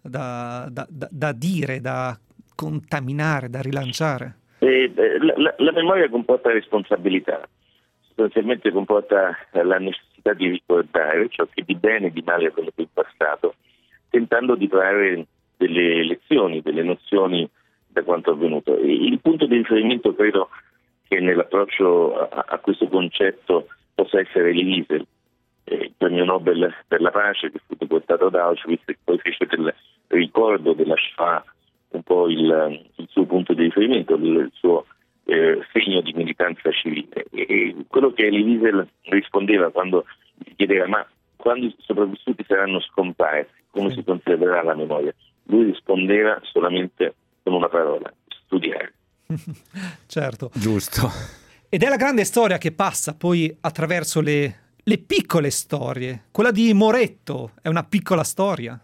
dire, da contaminare, da rilanciare. La memoria comporta responsabilità. Sostanzialmente comporta la necessità di ricordare ciò che di bene e di male è venuto in passato, tentando di trarre delle lezioni, delle nozioni da quanto avvenuto. Il punto di riferimento credo che nell'approccio a questo concetto possa essere Elie Wiesel, il premio Nobel per la pace, che fu deportato ad Auschwitz e poi fece del ricordo della Shoah un po' il suo punto di riferimento, il suo segno di militanza civile. E quello che Elie Wiesel rispondeva quando si chiedeva: ma quando i sopravvissuti saranno scomparsi, come si conserverà la memoria? Lui rispondeva solamente con una parola: studiare. Certo. Giusto. Ed è la grande storia che passa poi attraverso le piccole storie. Quella di Moretto è una piccola storia.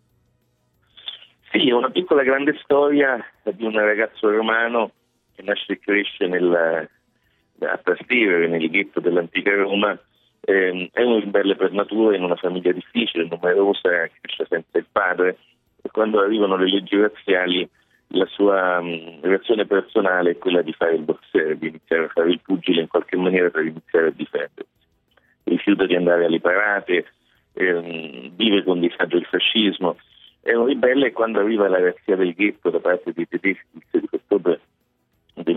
Sì, è una piccola grande storia di un ragazzo romano che nasce e cresce a Trastevere, nel ghetto dell'antica Roma. È un ribelle per natura, in una famiglia difficile, numerosa, cresce senza il padre, e quando arrivano le leggi razziali la sua reazione personale è quella di fare il boxer, di iniziare a fare il pugile in qualche maniera per iniziare a difendersi. Rifiuta di andare alle parate, vive con disagio il fascismo. È un ribelle, e quando arriva la razzia del ghetto da parte dei tedeschi il 16 ottobre del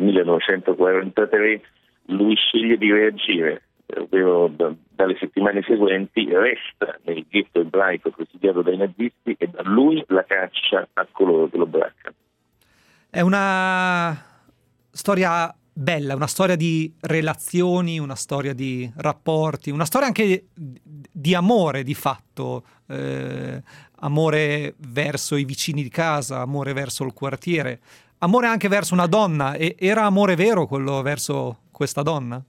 1943, lui sceglie di reagire, ovvero dalle settimane seguenti resta nel ghetto ebraico presidiato dai nazisti, e da lui la caccia a coloro che lo braccano. È una storia bella, una storia di relazioni, una storia di rapporti, una storia anche di amore, di fatto, amore verso i vicini di casa, amore verso il quartiere, amore anche verso una donna. E era amore vero quello verso questa donna?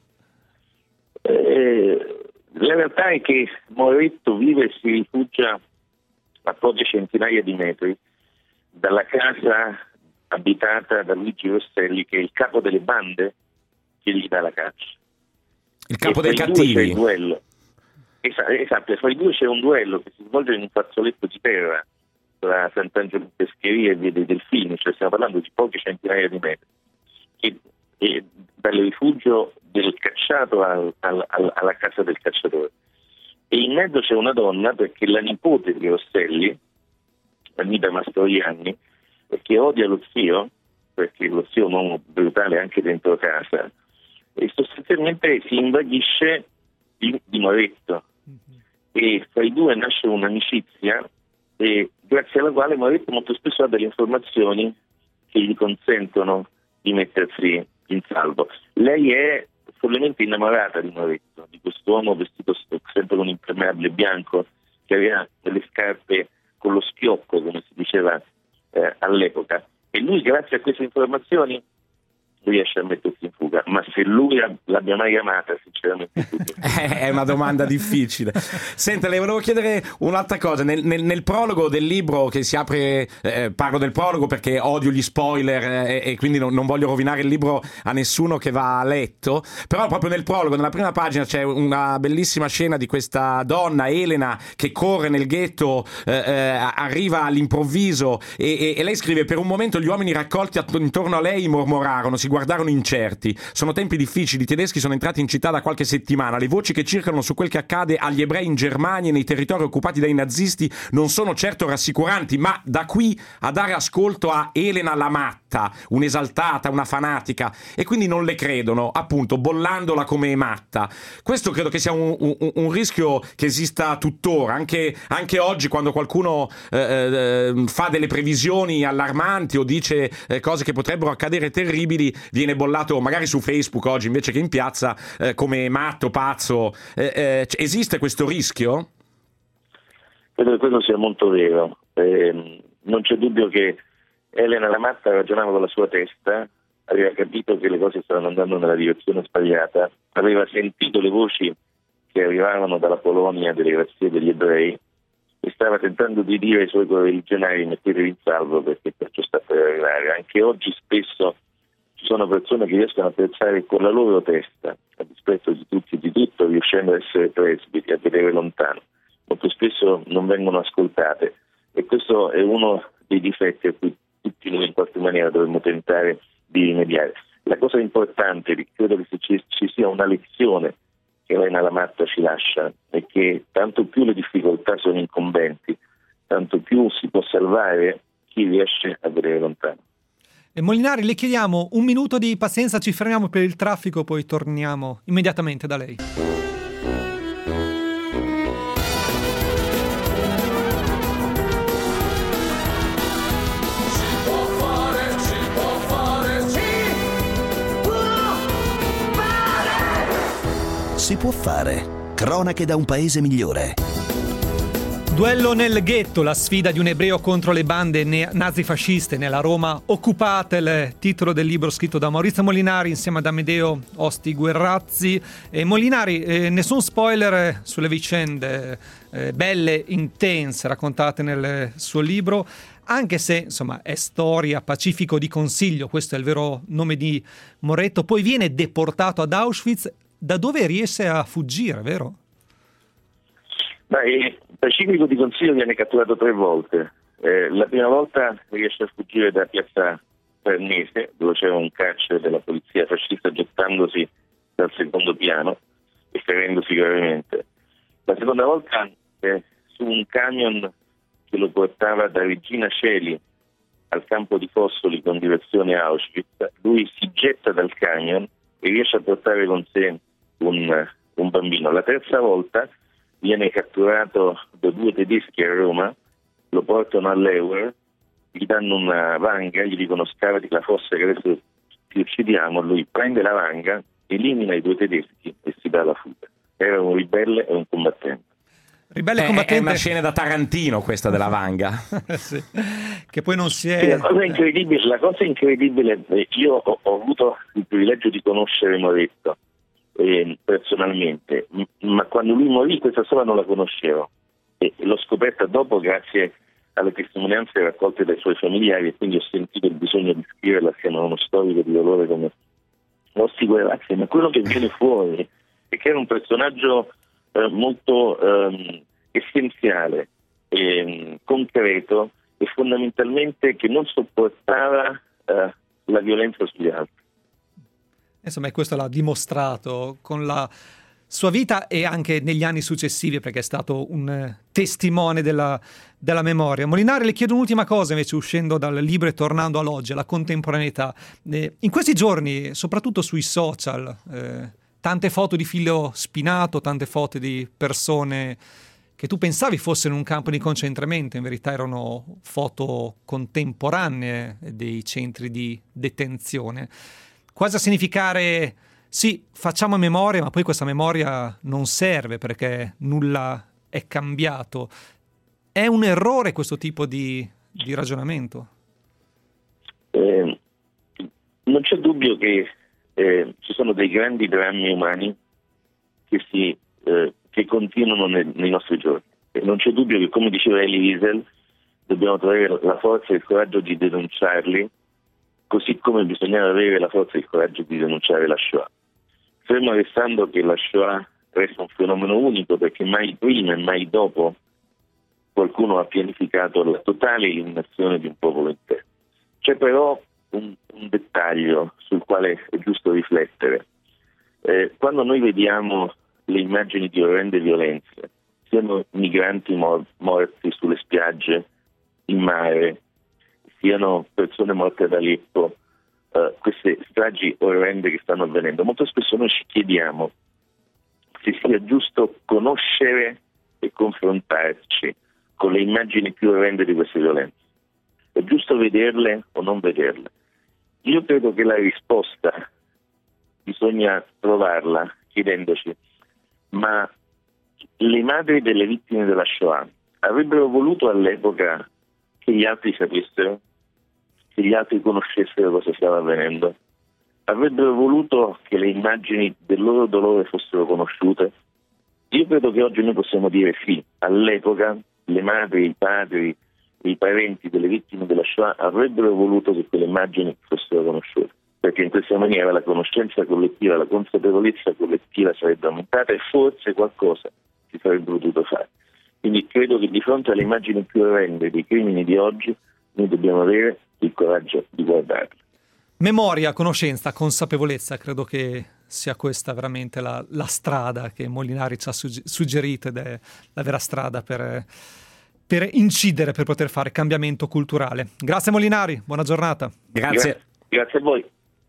La realtà è che Moretto vive e si rifugia a poche centinaia di metri dalla casa abitata da Luigi Rosselli, che è il capo delle bande che gli dà la caccia. Il capo dei cattivi. Esatto, e fra i due c'è un duello che si svolge in un fazzoletto di terra tra Sant'Angelo Pescheria e Via dei Delfini, cioè stiamo parlando di poche centinaia di metri, dal rifugio del cacciato alla casa del cacciatore. e in mezzo c'è una donna, perché la nipote di Rosselli, Anita Mastroianni, che odia lo zio, perché lo zio è un uomo brutale anche dentro casa, e sostanzialmente si invaghisce di Moretto, e tra i due nasce un'amicizia, e grazie alla quale Moretto molto spesso ha delle informazioni che gli consentono di mettersi in salvo. Lei è follemente innamorata di Moretto, di quest'uomo vestito sempre con un impermeabile bianco, che aveva delle scarpe con lo schiocco, come si diceva all'epoca, e lui, grazie a queste informazioni, riesce a mettersi in fuga. Ma se lui l'abbia mai amata, sinceramente è una domanda difficile. Senta, le volevo chiedere un'altra cosa. Nel prologo del libro che si apre, parlo del prologo perché odio gli spoiler e quindi non voglio rovinare il libro a nessuno che va a letto, però proprio nel prologo, nella prima pagina, c'è una bellissima scena di questa donna, Elena, che corre nel ghetto, arriva all'improvviso e lei scrive: per un momento gli uomini raccolti intorno a lei mormorarono, si guardarono incerti. Sono tempi difficili, i tedeschi sono entrati in città da qualche settimana, le voci che circolano su quel che accade agli ebrei in Germania e nei territori occupati dai nazisti non sono certo rassicuranti, ma da qui a dare ascolto a Elena la matta, un'esaltata, una fanatica, e quindi non le credono, appunto, bollandola come matta. Questo credo che sia un rischio che esista tuttora, anche oggi, quando qualcuno fa delle previsioni allarmanti o dice cose che potrebbero accadere terribili, viene bollato magari su Facebook oggi invece che in piazza come matto, pazzo. Esiste questo rischio? Credo che questo sia molto vero. Non c'è dubbio che Elena la matta ragionava con la sua testa, aveva capito che le cose stavano andando nella direzione sbagliata, aveva sentito le voci che arrivavano dalla Polonia delle razzie degli ebrei e stava tentando di dire ai suoi correligionari: mettetevi in salvo perché perciò sta per arrivare. Anche oggi spesso ci sono persone che riescono a pensare con la loro testa, a dispetto di tutti e di tutto, riuscendo a essere presbiti, a vedere lontano. Molto spesso non vengono ascoltate, e questo è uno dei difetti a cui tutti noi in qualche maniera dovremmo tentare di rimediare. La cosa importante, credo che ci sia una lezione che Elena la matta ci lascia, è che tanto più le difficoltà sono incombenti, tanto più si può salvare chi riesce a vedere lontano. E Molinari, le chiediamo un minuto di pazienza, ci fermiamo per il traffico, poi torniamo immediatamente da lei. Si può fare. Cronache da un paese migliore. Duello nel ghetto, la sfida di un ebreo contro le bande nazifasciste nella Roma occupata, il titolo del libro scritto da Maurizio Molinari insieme ad Amedeo Osti Guerrazzi. E Molinari, nessun spoiler sulle vicende belle, intense raccontate nel suo libro, anche se insomma è storia, pacifico di consiglio, questo è il vero nome di Moretto, poi viene deportato ad Auschwitz, da dove riesce a fuggire, vero? Beh, Pacifico di Consiglio viene catturato 3 volte. La prima volta riesce a fuggire da piazza Farnese, dove c'era un carcere della polizia fascista, gettandosi dal secondo piano e ferendosi gravemente. La seconda volta su un camion che lo portava da Regina Coeli al campo di Fossoli con direzione Auschwitz. Lui si getta dal camion e riesce a portare con sé un bambino. La terza volta viene catturato da 2 tedeschi a Roma, lo portano all'Euer, gli danno una vanga, gli dicono: scavati la fossa che adesso ti uccidiamo. Lui prende la vanga, elimina i 2 tedeschi e si dà alla fuga. Era un ribelle e un combattente. Ribelle e combattente. È una scena da Tarantino questa della vanga. Sì. Che poi non si è... Sì, la cosa incredibile, io ho avuto il privilegio di conoscere Moretto personalmente, ma quando lui morì questa storia non la conoscevo e l'ho scoperta dopo grazie alle testimonianze raccolte dai suoi familiari, e quindi ho sentito il bisogno di scriverla assieme a uno storico di dolore come Osti Guerrazzi. Ma quello che viene fuori è che era un personaggio molto essenziale, concreto e fondamentalmente che non sopportava la violenza sugli altri. Insomma, questo l'ha dimostrato con la sua vita e anche negli anni successivi, perché è stato un testimone della memoria. Molinari, le chiedo un'ultima cosa invece, uscendo dal libro e tornando all'oggi, alla contemporaneità. In questi giorni, soprattutto sui social, tante foto di filo spinato, tante foto di persone che tu pensavi fossero in un campo di concentramento, in verità erano foto contemporanee dei centri di detenzione. Quasi a significare: sì, facciamo memoria, ma poi questa memoria non serve perché nulla è cambiato. È un errore questo tipo di ragionamento? Non c'è dubbio che ci sono dei grandi drammi umani che continuano nei nostri giorni. E non c'è dubbio che, come diceva Elie Wiesel, dobbiamo trovare la forza e il coraggio di denunciarli, così come bisognava avere la forza e il coraggio di denunciare la Shoah. Fermo restando che la Shoah resta un fenomeno unico, perché mai prima e mai dopo qualcuno ha pianificato la totale eliminazione di un popolo intero. C'è però un dettaglio sul quale è giusto riflettere. Quando noi vediamo le immagini di orrende violenze, siano migranti morti sulle spiagge, in mare, siano persone morte ad Aleppo, queste stragi orrende che stanno avvenendo, molto spesso noi ci chiediamo se sia giusto conoscere e confrontarci con le immagini più orrende di queste violenze. È giusto vederle o non vederle? Io credo che la risposta bisogna trovarla chiedendoci: ma le madri delle vittime della Shoah avrebbero voluto all'epoca che gli altri sapessero, che gli altri conoscessero cosa stava avvenendo? Avrebbero voluto che le immagini del loro dolore fossero conosciute? Io credo che oggi noi possiamo dire sì, all'epoca le madri, i padri, i parenti delle vittime della Shoah avrebbero voluto che quelle immagini fossero conosciute, perché in questa maniera la conoscenza collettiva, la consapevolezza collettiva sarebbe aumentata e forse qualcosa si sarebbe potuto fare. Quindi credo che di fronte alle immagini più orrende dei crimini di oggi noi dobbiamo avere il coraggio di guardarli. Memoria, conoscenza, consapevolezza, credo che sia questa veramente la strada che Molinari ci ha suggerito, ed è la vera strada per incidere, per poter fare cambiamento culturale. Grazie Molinari, buona giornata. Grazie. Grazie a voi.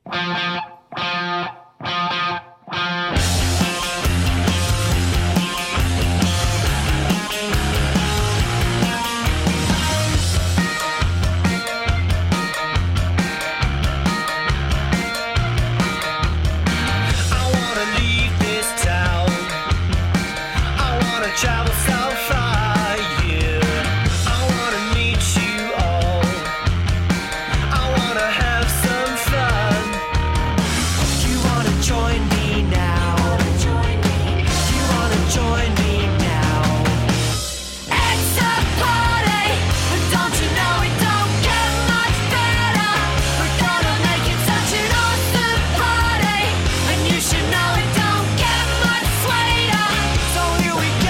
Travel so far, yeah. I wanna meet you all. I wanna have some fun. Do you wanna join me now? Do you wanna join me now? It's a party, but don't you know it don't get much better? We're gonna make it such an awesome party, and you should know it don't get much sweeter. So here we go.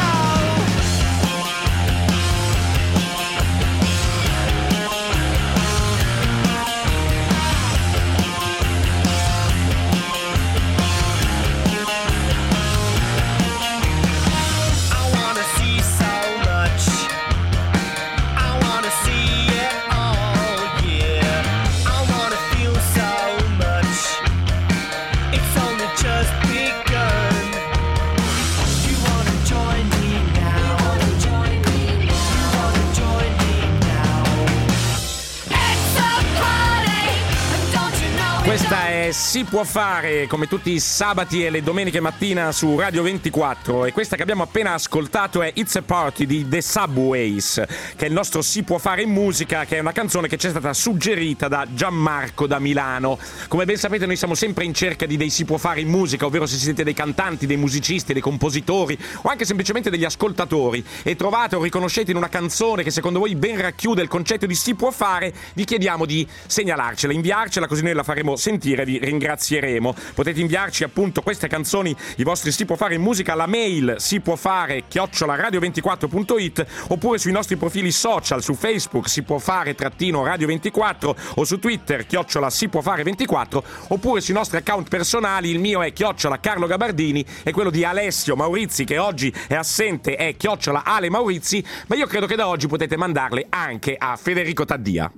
I wanna see so much. I wanna see it all, yeah. I wanna feel so much. It's only just begun. You wanna join me now? You wanna join me now? It's a party, and don't you know? Questa è Si può fare, come tutti i sabati e le domeniche mattina su Radio 24, e questa che abbiamo appena ascoltato è It's a Party di The Subways, che è il nostro Si può fare in musica, che è una canzone che ci è stata suggerita da Gianmarco da Milano. Come ben sapete noi siamo sempre in cerca di dei si può fare in musica, ovvero se siete dei cantanti, dei musicisti, dei compositori o anche semplicemente degli ascoltatori e trovate o riconoscete in una canzone che secondo voi ben racchiude il concetto di si può fare, vi chiediamo di segnalarcela, inviarcela, così noi la faremo sentire vi ringrazieremo. Potete inviarci appunto queste canzoni, i vostri si può fare in musica, alla mail si può fare @radio24.it, oppure sui nostri profili social, su Facebook si può fare _radio24, o su Twitter si può fare 24, oppure sui nostri account personali. Il mio è Carlo Gabardini e quello di Alessio Maurizi, che oggi è assente, è Ale Maurizi, ma io credo che da oggi potete mandarle anche a Federico Taddia.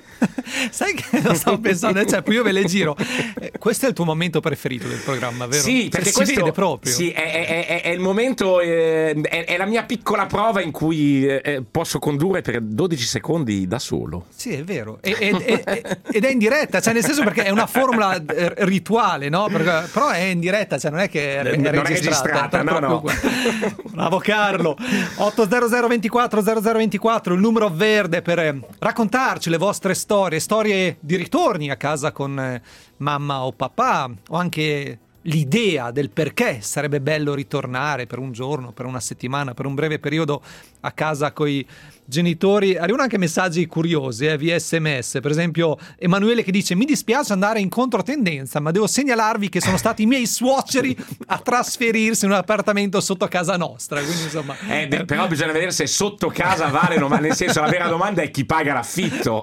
Sai che lo stavo pensando, cioè io ve le giro. Questo è il tuo momento preferito del programma, vero? Sì, perché si vede proprio. Sì, è il momento, è la mia piccola prova in cui posso condurre per 12 secondi da solo. Sì, è vero. Ed è in diretta, cioè nel senso, perché è una formula rituale, no? Però è in diretta, cioè non è che è registrata. No. Bravo Carlo. 800 24 0024, il numero verde per raccontarci le vostre storie di ritorni a casa con mamma o papà, o anche l'idea del perché sarebbe bello ritornare per un giorno, per una settimana, per un breve periodo a casa coi genitori. Arrivano anche messaggi curiosi via SMS, per esempio Emanuele che dice: mi dispiace andare in controtendenza, ma devo segnalarvi che sono stati i miei suoceri a trasferirsi in un appartamento sotto casa nostra, quindi insomma però bisogna vedere se sotto casa vale, ma nel senso, la vera domanda è chi paga l'affitto.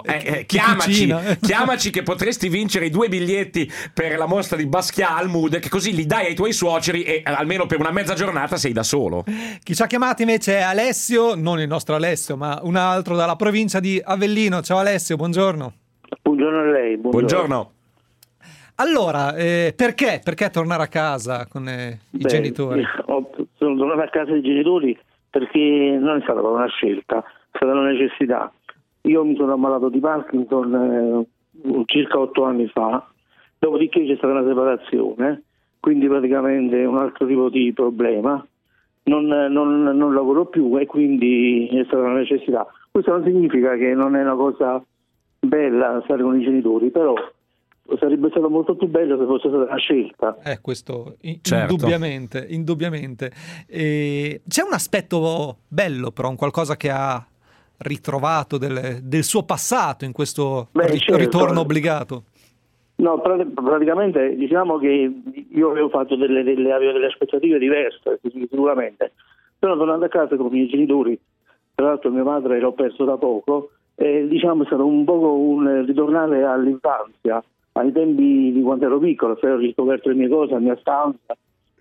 Chiamaci che potresti vincere i 2 biglietti per la mostra di Basquiat al Mood, che così li dai ai tuoi suoceri e almeno per una mezza giornata sei da solo. Chi ci ha chiamato invece è Alessio, non il nostro Alessio, ma un altro dalla provincia di Avellino. Ciao Alessio, buongiorno. Buongiorno a lei. Buongiorno. Allora, perché tornare a casa con i genitori? Sono tornato a casa dei genitori perché non è stata una scelta, è stata una necessità. Io mi sono ammalato di Parkinson circa 8 anni fa, dopodiché c'è stata una separazione, quindi praticamente un altro tipo di problema. Non lavoro più e quindi è stata una necessità. Questo non significa che non è una cosa bella stare con i genitori, però sarebbe stato molto più bello se fosse stata una scelta. Questo certo. Indubbiamente. C'è un aspetto bello, però, un qualcosa che ha ritrovato del suo passato in questo ritorno obbligato. No, praticamente diciamo che io avevo fatto avevo delle aspettative diverse, sicuramente. Sono tornato a casa con i miei genitori, tra l'altro mia madre l'ho perso da poco, e diciamo è stato un poco un ritornare all'infanzia, ai tempi di quando ero piccolo, se ho riscoperto le mie cose, la mia stanza.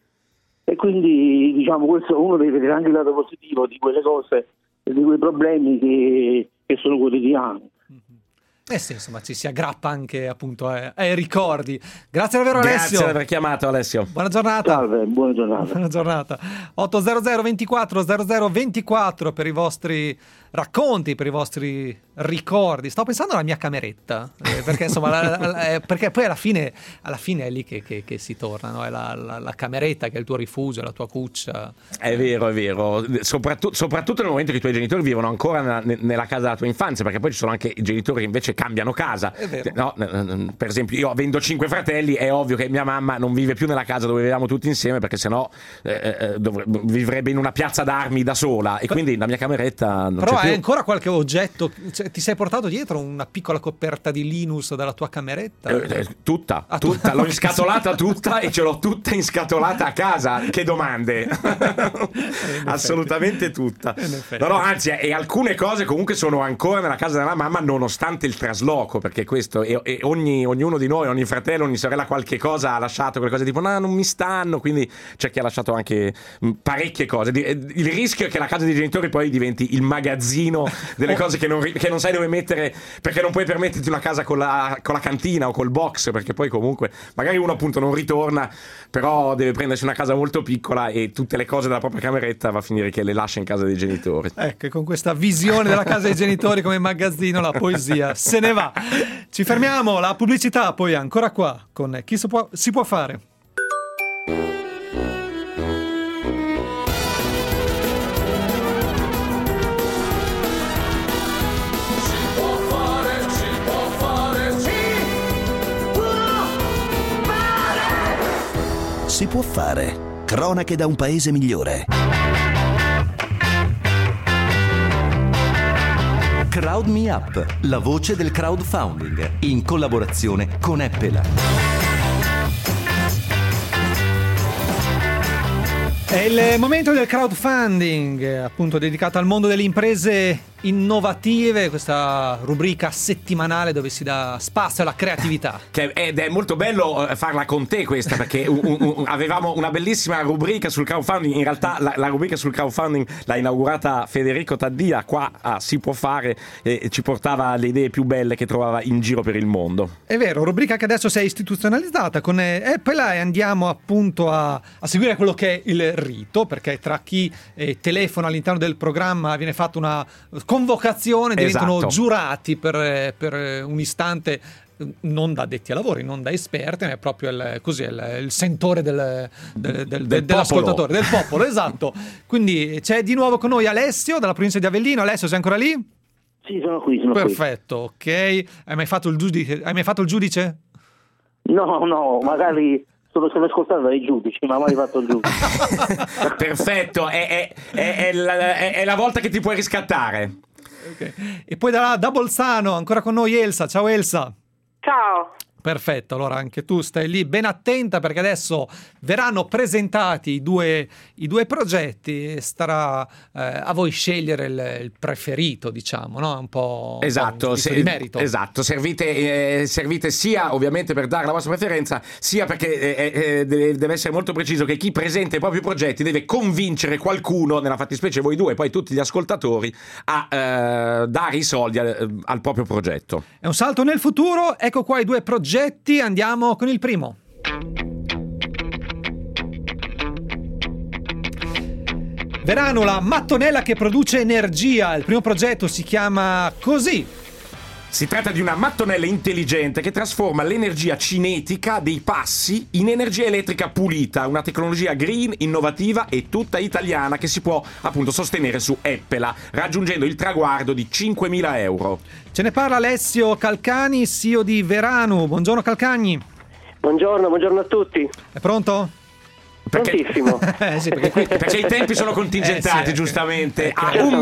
E quindi diciamo questo uno deve vedere anche il lato positivo di quelle cose e di quei problemi che sono quotidiani. Sì, insomma, ci si aggrappa anche appunto ai ricordi. Grazie davvero Alessio. Grazie per aver chiamato Alessio. Buona giornata. Salve, buona giornata. Buona giornata. 800 24 0024 per i vostri racconti, per i vostri ricordi. Stavo pensando alla mia cameretta, perché insomma perché poi alla fine è lì che si torna, no? È la cameretta che è il tuo rifugio, la tua cuccia. È vero. Soprattutto nel momento che i tuoi genitori vivono ancora nella casa della tua infanzia, perché poi ci sono anche i genitori che invece cambiano casa. È vero. No, per esempio, io avendo 5 fratelli, è ovvio che mia mamma non vive più nella casa dove viviamo tutti insieme, perché sennò vivrebbe in una piazza d'armi da sola, e quindi la mia cameretta non però c'è più. Hai ancora qualche oggetto? Cioè, ti sei portato dietro una piccola coperta di Linus dalla tua cameretta? Tutta. L'ho inscatolata tutta e ce l'ho tutta inscatolata a casa. Che domande? Assolutamente tutta. No, anzi, e alcune cose comunque sono ancora nella casa della mamma nonostante il trasloco, perché questo e ognuno di noi, ogni fratello, ogni sorella qualche cosa ha lasciato, quelle cose tipo no, non mi stanno, quindi c'è chi ha lasciato anche parecchie cose. Il rischio è che la casa dei genitori poi diventi il magazzino delle cose che non sai dove mettere, perché non puoi permetterti una casa con la cantina o col box, perché poi comunque magari uno appunto non ritorna, però deve prendersi una casa molto piccola e tutte le cose della propria cameretta va a finire che le lascia in casa dei genitori. Ecco, con questa visione della casa dei genitori come magazzino la poesia se ne va. Ci fermiamo, la pubblicità poi ancora qua con Chi si può fare. Si può fare. Cronache da un paese migliore. Crowd Me Up, la voce del crowdfunding, in collaborazione con Apple. È il momento del crowdfunding, appunto dedicato al mondo delle imprese innovative, questa rubrica settimanale dove si dà spazio alla creatività. Ed è molto bello farla con te questa, perché avevamo una bellissima rubrica sul crowdfunding. In realtà la rubrica sul crowdfunding l'ha inaugurata Federico Taddia qua a Si Può Fare, e ci portava le idee più belle che trovava in giro per il mondo. È vero, rubrica che adesso si è istituzionalizzata con Apple, e andiamo appunto a seguire quello che è il rito, perché tra chi telefona all'interno del programma viene fatta una convocazione, diventano giurati per un istante, non da addetti ai lavori, non da esperti, ma è proprio il sentore dell'ascoltatore, del popolo, esatto. Quindi c'è di nuovo con noi Alessio dalla provincia di Avellino. Alessio, sei ancora lì? Sì, sono qui. Perfetto, ok. Hai mai fatto il giudice? No, magari sono ascoltato dai giudici, ma mai fatto il giudice. Perfetto, è la volta che ti puoi riscattare. Okay. E poi da Bolzano ancora con noi Elsa. Ciao Elsa. Ciao. Perfetto, allora anche tu stai lì ben attenta, perché adesso verranno presentati i due progetti e starà a voi scegliere il preferito, diciamo, no? Un po' esatto, di merito. Esatto, servite sia ovviamente per dare la vostra preferenza, sia perché deve essere molto preciso che chi presenta i propri progetti deve convincere qualcuno, nella fattispecie voi due, poi tutti gli ascoltatori, a dare i soldi al proprio progetto. È un salto nel futuro, ecco qua i due progetti. Andiamo con il primo. Verano, la mattonella che produce energia. Il primo progetto si chiama così. Si tratta di una mattonella intelligente che trasforma l'energia cinetica dei passi in energia elettrica pulita, una tecnologia green, innovativa e tutta italiana che si può appunto sostenere su Apple, raggiungendo il traguardo di 5.000 euro. Ce ne parla Alessio Calcani, CEO di Verano. Buongiorno Calcagni. Buongiorno a tutti. È pronto? Prontissimo. Sì, perché i tempi sono contingentati, giustamente. Ha un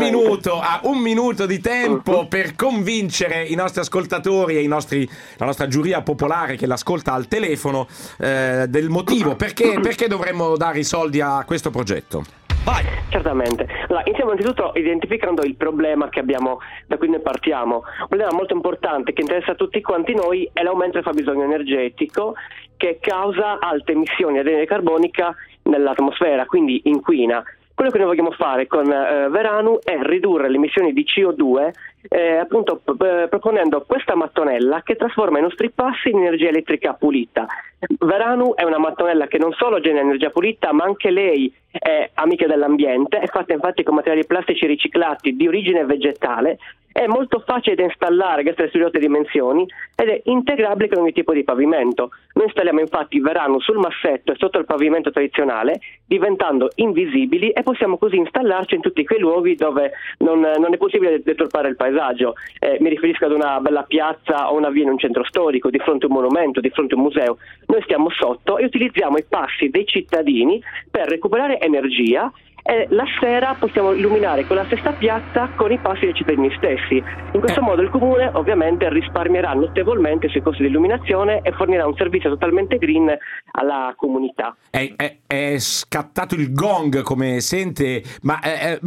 minuto di tempo per convincere i nostri ascoltatori e la nostra giuria popolare che l'ascolta al telefono del motivo perché dovremmo dare i soldi a questo progetto. Vai. Certamente. Allora, iniziamo innanzitutto identificando il problema che abbiamo, da cui ne partiamo. Un problema molto importante che interessa a tutti quanti noi è l'aumento del fabbisogno energetico, che causa alte emissioni di anidride carbonica nell'atmosfera, quindi inquina. Quello che noi vogliamo fare con Verano è ridurre le emissioni di CO2 appunto proponendo questa mattonella che trasforma i nostri passi in energia elettrica pulita. Verano è una mattonella che non solo genera energia pulita, ma anche lei è amica dell'ambiente, è fatta infatti con materiali plastici riciclati di origine vegetale, è molto facile da installare grazie alle sue ridotte dimensioni ed è integrabile con ogni tipo di pavimento. Noi installiamo infatti Verano sul massetto e sotto il pavimento tradizionale, diventando invisibili, e possiamo così installarci in tutti quei luoghi dove non è possibile deturpare il paesaggio. Mi riferisco ad una bella piazza o una via in un centro storico, di fronte a un monumento, di fronte a un museo. Noi stiamo sotto e utilizziamo i passi dei cittadini per recuperare energia, e la sera possiamo illuminare quella stessa piazza con i passi dei cittadini stessi. In questo modo il comune ovviamente risparmierà notevolmente sui costi di illuminazione e fornirà un servizio totalmente green alla comunità. È scattato il gong, come sente, ma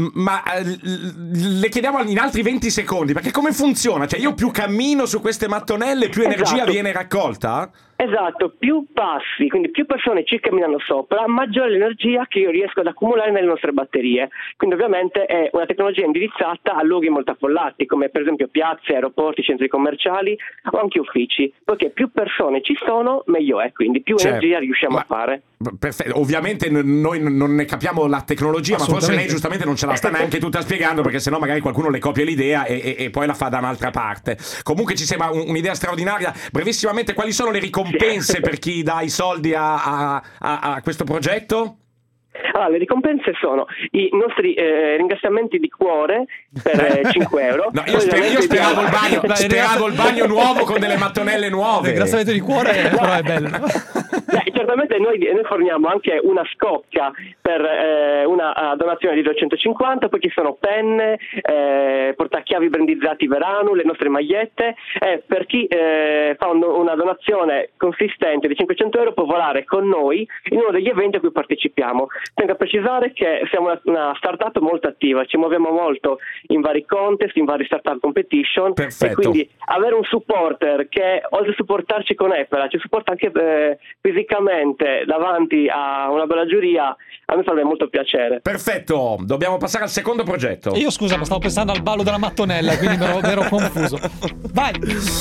le chiediamo in altri 20 secondi, perché come funziona? Cioè io più cammino su queste mattonelle, più energia viene raccolta? Esatto, più passi, quindi più persone ci camminano sopra, maggiore l'energia che io riesco ad accumulare nelle nostre batterie. Quindi ovviamente è una tecnologia indirizzata a luoghi molto affollati, come per esempio piazze, aeroporti, centri commerciali o anche uffici, perché più persone ci sono, meglio è, quindi più energia riusciamo a fare. Perfetto, ovviamente noi non ne capiamo la tecnologia, ma forse lei giustamente non ce la sta neanche tutta spiegando, perché sennò magari qualcuno le copia l'idea e poi la fa da un'altra parte. Comunque ci sembra un'idea straordinaria. Brevissimamente, quali sono le ricompense per chi dà i soldi a questo progetto? Allora, le ricompense sono i nostri ringraziamenti di cuore per 5 euro. No, io speravo il bagno nuovo con delle mattonelle nuove. Il ringraziamento di cuore però è bello. Certamente noi forniamo anche una scocca per una donazione di 250, poi ci sono penne, portachiavi brandizzati Veranu, le nostre magliette, e per chi fa una donazione consistente di 500 euro può volare con noi in uno degli eventi a cui partecipiamo. Tengo a precisare che siamo una startup molto attiva, ci muoviamo molto in vari contest, in vari startup competition. Perfetto. E quindi avere un supporter che oltre a supportarci con Epela ci supporta anche fisicamente davanti a una bella giuria, a me farebbe molto piacere. Perfetto, dobbiamo passare al secondo progetto. Io scusa, ma stavo pensando al ballo della mattonella, quindi mi ero confuso. Vai!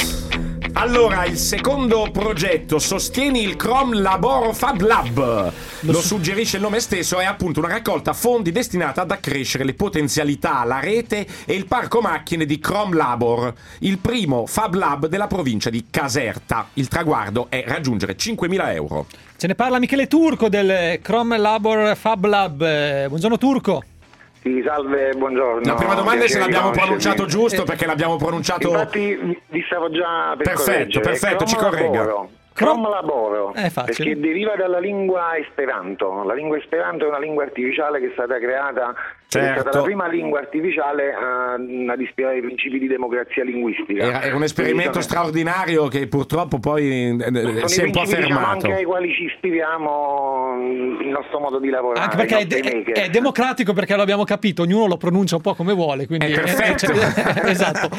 Allora, il secondo progetto, sostieni il Chrome Laboro Fab Lab. Lo suggerisce il nome stesso, è appunto una raccolta fondi destinata ad accrescere le potenzialità, la rete e il parco macchine di Chrome Labor, il primo Fab Lab della provincia di Caserta. Il traguardo è raggiungere 5.000 euro. Ce ne parla Michele Turco del Chrome Labor Fab Lab. Buongiorno Turco. Sì, salve, buongiorno. La prima domanda è se l'abbiamo pronunciato giusto, perché l'abbiamo pronunciato... Infatti vi stavo già per correggere. Perfetto, ci corregga. Chrome Laboro, facile. perché deriva dalla lingua Esperanto. La lingua Esperanto è una lingua artificiale che è stata creata, è stata la prima lingua artificiale ad ispirare i principi di democrazia linguistica. Era un esperimento straordinario che purtroppo poi si è un po' fermato. Diciamo, anche ai quali ci ispiriamo il nostro modo di lavorare. Anche perché è democratico, perché lo abbiamo capito, ognuno lo pronuncia un po' come vuole, quindi perfetto. Esatto.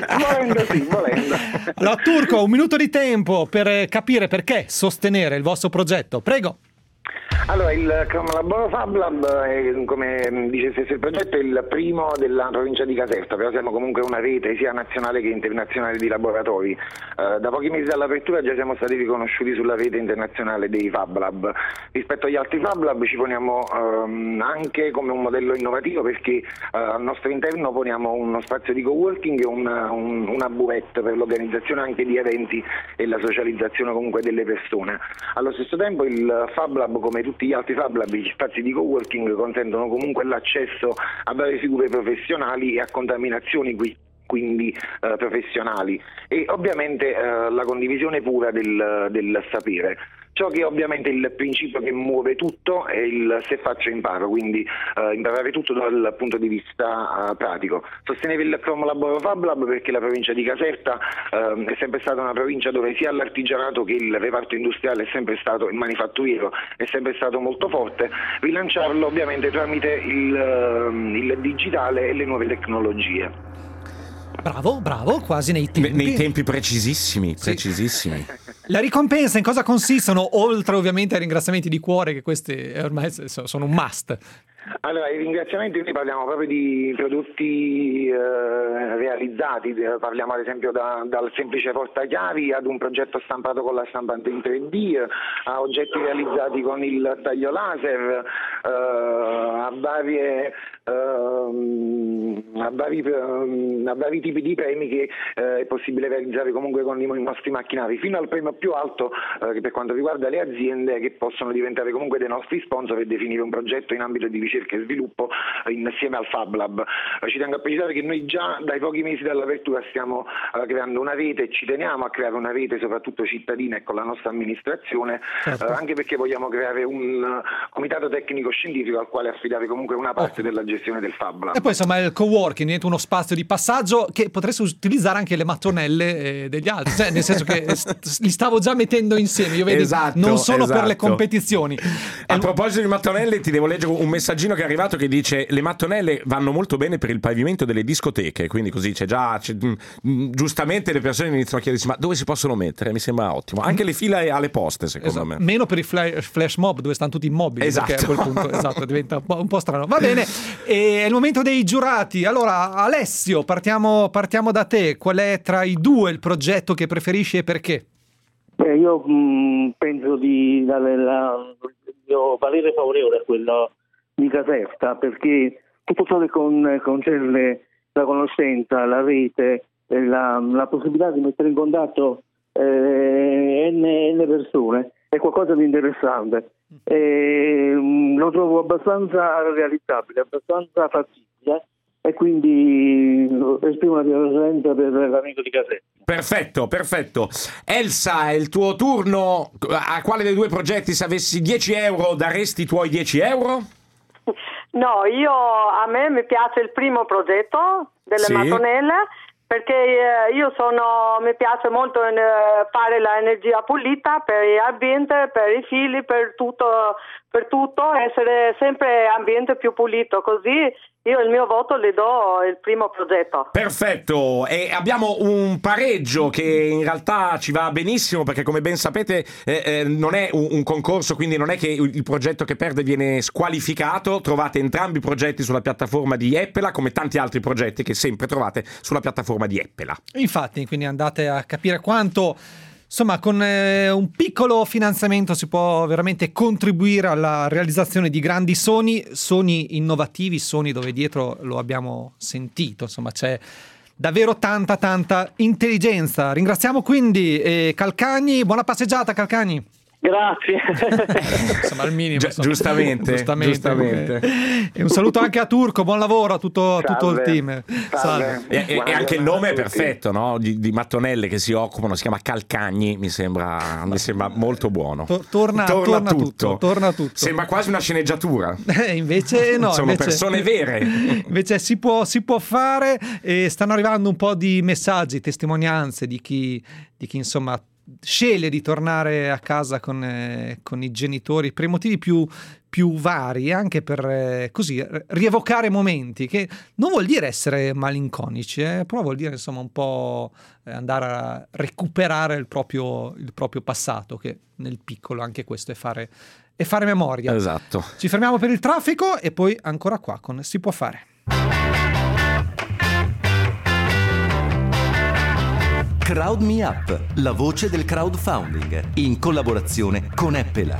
volendo. Allora, Turco, un minuto di tempo per capire perché sostenere il vostro progetto. Prego. Allora, il Chrome Laboro Fab Lab, come dice stesso il progetto, è il primo della provincia di Caserta, però siamo comunque una rete sia nazionale che internazionale di laboratori. Da pochi mesi dall'apertura già siamo stati riconosciuti sulla rete internazionale dei Fab Lab. Rispetto agli altri Fab Lab ci poniamo anche come un modello innovativo, perché al nostro interno poniamo uno spazio di coworking e una buvette per l'organizzazione anche di eventi e la socializzazione comunque delle persone. Allo stesso tempo il Fab Lab, come tutti gli altri Fab Lab, gli spazi di coworking consentono comunque l'accesso a varie figure professionali e a contaminazioni quindi professionali, e ovviamente la condivisione pura del sapere. Ciò che ovviamente il principio che muove tutto è il se faccio imparo, quindi imparare tutto dal punto di vista pratico. Sostenere il Chrome Laboro Fab Lab perché la provincia di Caserta è sempre stata una provincia dove sia l'artigianato che il reparto industriale è sempre stato, il manifatturiero è sempre stato molto forte. Rilanciarlo ovviamente tramite il digitale e le nuove tecnologie. Bravo, quasi nei tempi. Nei tempi precisissimi. La ricompensa in cosa consistono, oltre ovviamente ai ringraziamenti di cuore, che questi ormai sono un must? Allora, i ringraziamenti, noi parliamo proprio di prodotti realizzati, parliamo ad esempio dal semplice portachiavi ad un progetto stampato con la stampante in 3D, a oggetti realizzati con il taglio laser, a vari tipi di premi che è possibile realizzare comunque con i nostri macchinari, fino al premio più alto che per quanto riguarda le aziende, che possono diventare comunque dei nostri sponsor e definire un progetto in ambito di ricerca e sviluppo insieme al Fab Lab. Ci tengo a precisare che noi già dai pochi mesi dall'apertura stiamo creando una rete, e ci teniamo a creare una rete soprattutto cittadina e con la nostra amministrazione, anche perché vogliamo creare un comitato tecnico scientifico al quale affidare comunque una parte della gestione del Fab Lab. E poi insomma il coworking diventa uno spazio di passaggio che potreste utilizzare anche le mattonelle degli altri, cioè, nel senso che li stavo già mettendo insieme, io vedi, non sono per le competizioni. A proposito di mattonelle, ti devo leggere un messaggino che è arrivato che dice: le mattonelle vanno molto bene per il pavimento delle discoteche, quindi così giustamente le persone iniziano a chiedersi: ma dove si possono mettere? Mi sembra ottimo. Anche le file alle poste, secondo me. Meno per i flash mob dove stanno tutti immobili, esatto. Perché a quel punto diventa un po' strano. Va bene, è il momento dei giurati. Allora, Alessio, partiamo da te. Qual è tra i due il progetto che preferisci e perché? Io penso di dare il mio parere favorevole a quello di Caserta, perché tutto ciò che concerne la conoscenza, la rete, la possibilità di mettere in contatto n persone è qualcosa di interessante. Lo trovo abbastanza realizzabile, abbastanza fattibile, e quindi esprimo la mia presenza per l'amico di Caserta. Perfetto. Elsa, è il tuo turno. A quale dei due progetti, se avessi 10 euro, daresti i tuoi 10 euro? No, a me mi piace il primo progetto delle Sì. mattonelle, perché mi piace molto fare l'energia pulita per l'ambiente, per i figli, per tutto, essere sempre ambiente più pulito, così io il mio voto le do il primo progetto. Perfetto, e abbiamo un pareggio che in realtà ci va benissimo, perché come ben sapete non è un concorso, quindi non è che il progetto che perde viene squalificato. Trovate entrambi i progetti sulla piattaforma di Eppela, come tanti altri progetti che sempre trovate sulla piattaforma di Eppela. Infatti, quindi andate a capire quanto, insomma, con un piccolo finanziamento si può veramente contribuire alla realizzazione di grandi sogni innovativi, sogni dove dietro lo abbiamo sentito, insomma c'è davvero tanta intelligenza. Ringraziamo quindi Calcagni, buona passeggiata Calcagni. Grazie. Insomma, al minimo. Giustamente. E un saluto anche a Turco, buon lavoro a tutto il team. Salve. E anche il nome è perfetto, no? Di mattonelle che si occupano, si chiama Calcagni, mi sembra molto buono. Torna tutto. Sembra quasi una sceneggiatura. Invece no. Sono persone vere. Invece si può fare, e stanno arrivando un po' di messaggi, testimonianze di chi insomma sceglie di tornare a casa con i genitori per i motivi più vari, anche per così rievocare momenti, che non vuol dire essere malinconici, però vuol dire insomma un po' andare a recuperare il proprio passato, che nel piccolo anche questo è fare memoria. Esatto. Ci fermiamo per il traffico e poi ancora qua con Si può fare. Crowd Me Up, la voce del crowdfunding, in collaborazione con Eppela.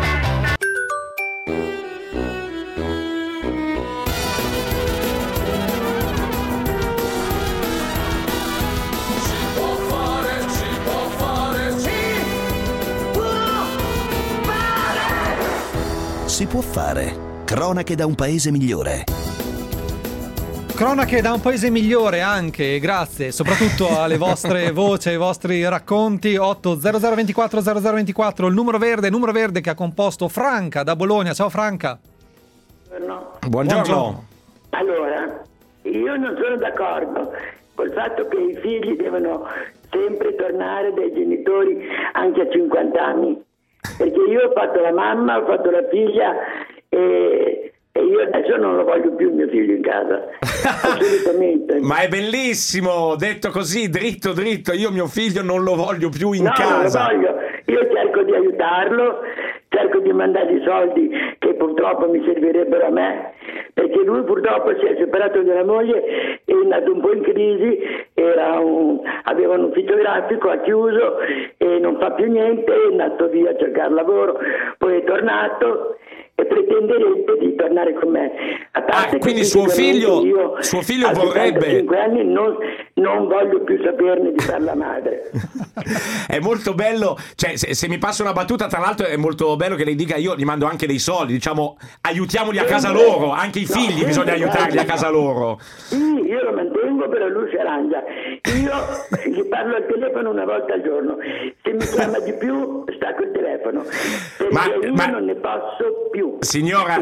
Si può fare. Cronache da un paese migliore. Cronache da un paese migliore anche, grazie soprattutto alle vostre voci, ai vostri racconti. 80024 0024, il numero verde che ha composto Franca da Bologna. Ciao Franca. Buongiorno. Allora, io non sono d'accordo col fatto che i figli devono sempre tornare dai genitori anche a 50 anni, perché io ho fatto la mamma, ho fatto la figlia e io adesso non lo voglio più mio figlio in casa, assolutamente. Ma è bellissimo, detto così, dritto, io mio figlio non lo voglio più in casa. Non lo voglio, io cerco di aiutarlo, cerco di mandargli soldi che purtroppo mi servirebbero a me, perché lui purtroppo si è separato dalla moglie, è nato un po' in crisi, aveva un ufficio grafico, ha chiuso e non fa più niente, è andato via a cercare lavoro, poi è tornato e pretenderebbe di tornare con me. A parte quindi che suo figlio a vorrebbe 75 anni non voglio più saperne di fare la madre. È molto bello, cioè se mi passa una battuta, tra l'altro è molto bello che lei dica io gli mando anche dei soldi, diciamo aiutiamoli a casa loro, anche i figli bisogna aiutarli a casa loro. Sì, io lo mantengo, però lui si arrangia. Io gli parlo al telefono una volta al giorno, se mi chiama di più stacco il telefono, perché io non ne posso più. Signora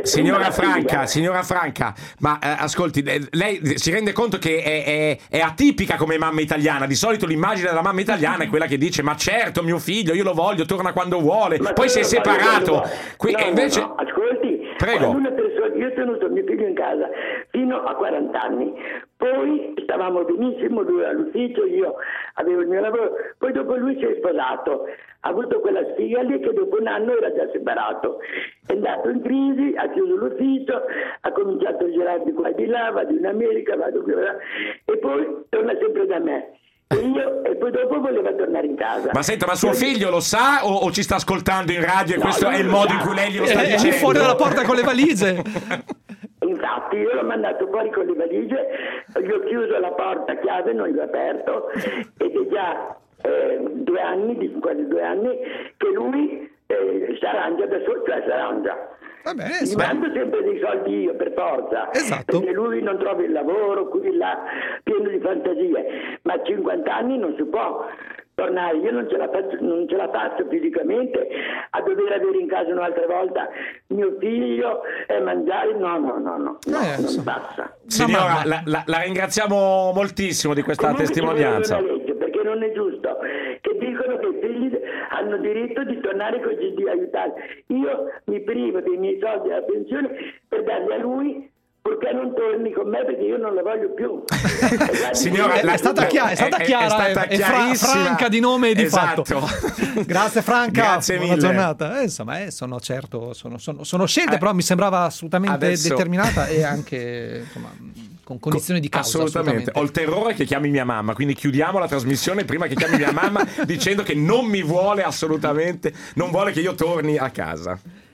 Franca, ma ascolti, lei si rende conto che è atipica come mamma italiana? Di solito l'immagine della mamma italiana è quella che dice ma certo mio figlio, io lo voglio, torna quando vuole, poi si è separato. Invece no, ascolti, prego. Una persona, io ho tenuto mio figlio in casa fino a 40 anni, poi stavamo benissimo, lui all'ufficio, io avevo il mio lavoro, poi dopo lui si è sposato, ha avuto quella sfiga lì che dopo un anno era già separato, è andato in crisi, ha chiuso l'ufficio, ha cominciato a girare di qua e di là, vado in America, vado qui e poi torna sempre da me. E poi dopo voleva tornare in casa. Ma senta, ma suo figlio lo sa o ci sta ascoltando in radio e questo è il modo in cui lei glielo sta dicendo? È fuori dalla porta con le valigie. Infatti io l'ho mandato fuori con le valigie, gli ho chiuso la porta a chiave, non gli ho aperto ed è già 2 anni, quasi 2 anni che lui si arrangia da solo, cioè si arrangia. Gli mando sempre dei soldi io per forza, perché lui non trova il lavoro, qui là, pieno di fantasie, ma a 50 anni non si può tornare, io non ce la faccio fisicamente a dover avere in casa un'altra volta mio figlio e mangiare, no, non passa. Signora, la ringraziamo moltissimo di questa testimonianza. Una legge, perché non è giusto che dicono che i figli hanno diritto di tornare così, di aiutare. Io mi privo dei miei soldi alla pensione per darli a lui, purché non torni con me, perché io non la voglio più. Signora, è stata chiara e franca di nome e di fatto. Grazie Franca, Grazie buona mille. giornata. Insomma, sono scelte, però mi sembrava assolutamente determinata e anche insomma, con cognizione di causa. Assolutamente. Ho il terrore che chiami mia mamma, quindi chiudiamo la trasmissione prima che chiami mia mamma dicendo che non mi vuole assolutamente, non vuole che io torni a casa.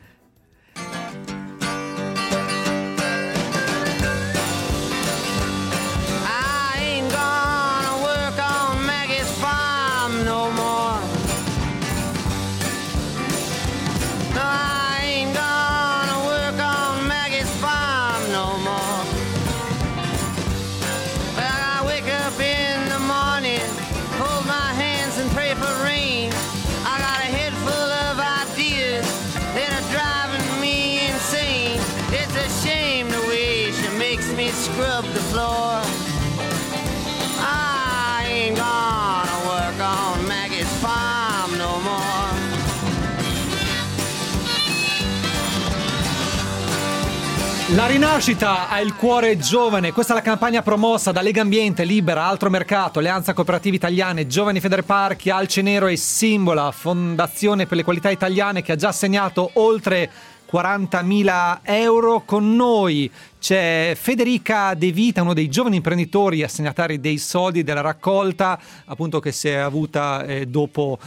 Scrub the floor. I ain't gonna work on Maggie's farm no more. La rinascita ha il cuore giovane. Questa è la campagna promossa da Lega Ambiente, Libera, Altro Mercato, Alleanza Cooperative Italiane, Giovani Federparchi, Alce Nero e Simbola, Fondazione per le Qualità Italiane, che ha già assegnato oltre 40.000 euro. Con noi c'è Federica De Vita, uno dei giovani imprenditori assegnatari dei soldi della raccolta, appunto, che si è avuta dopo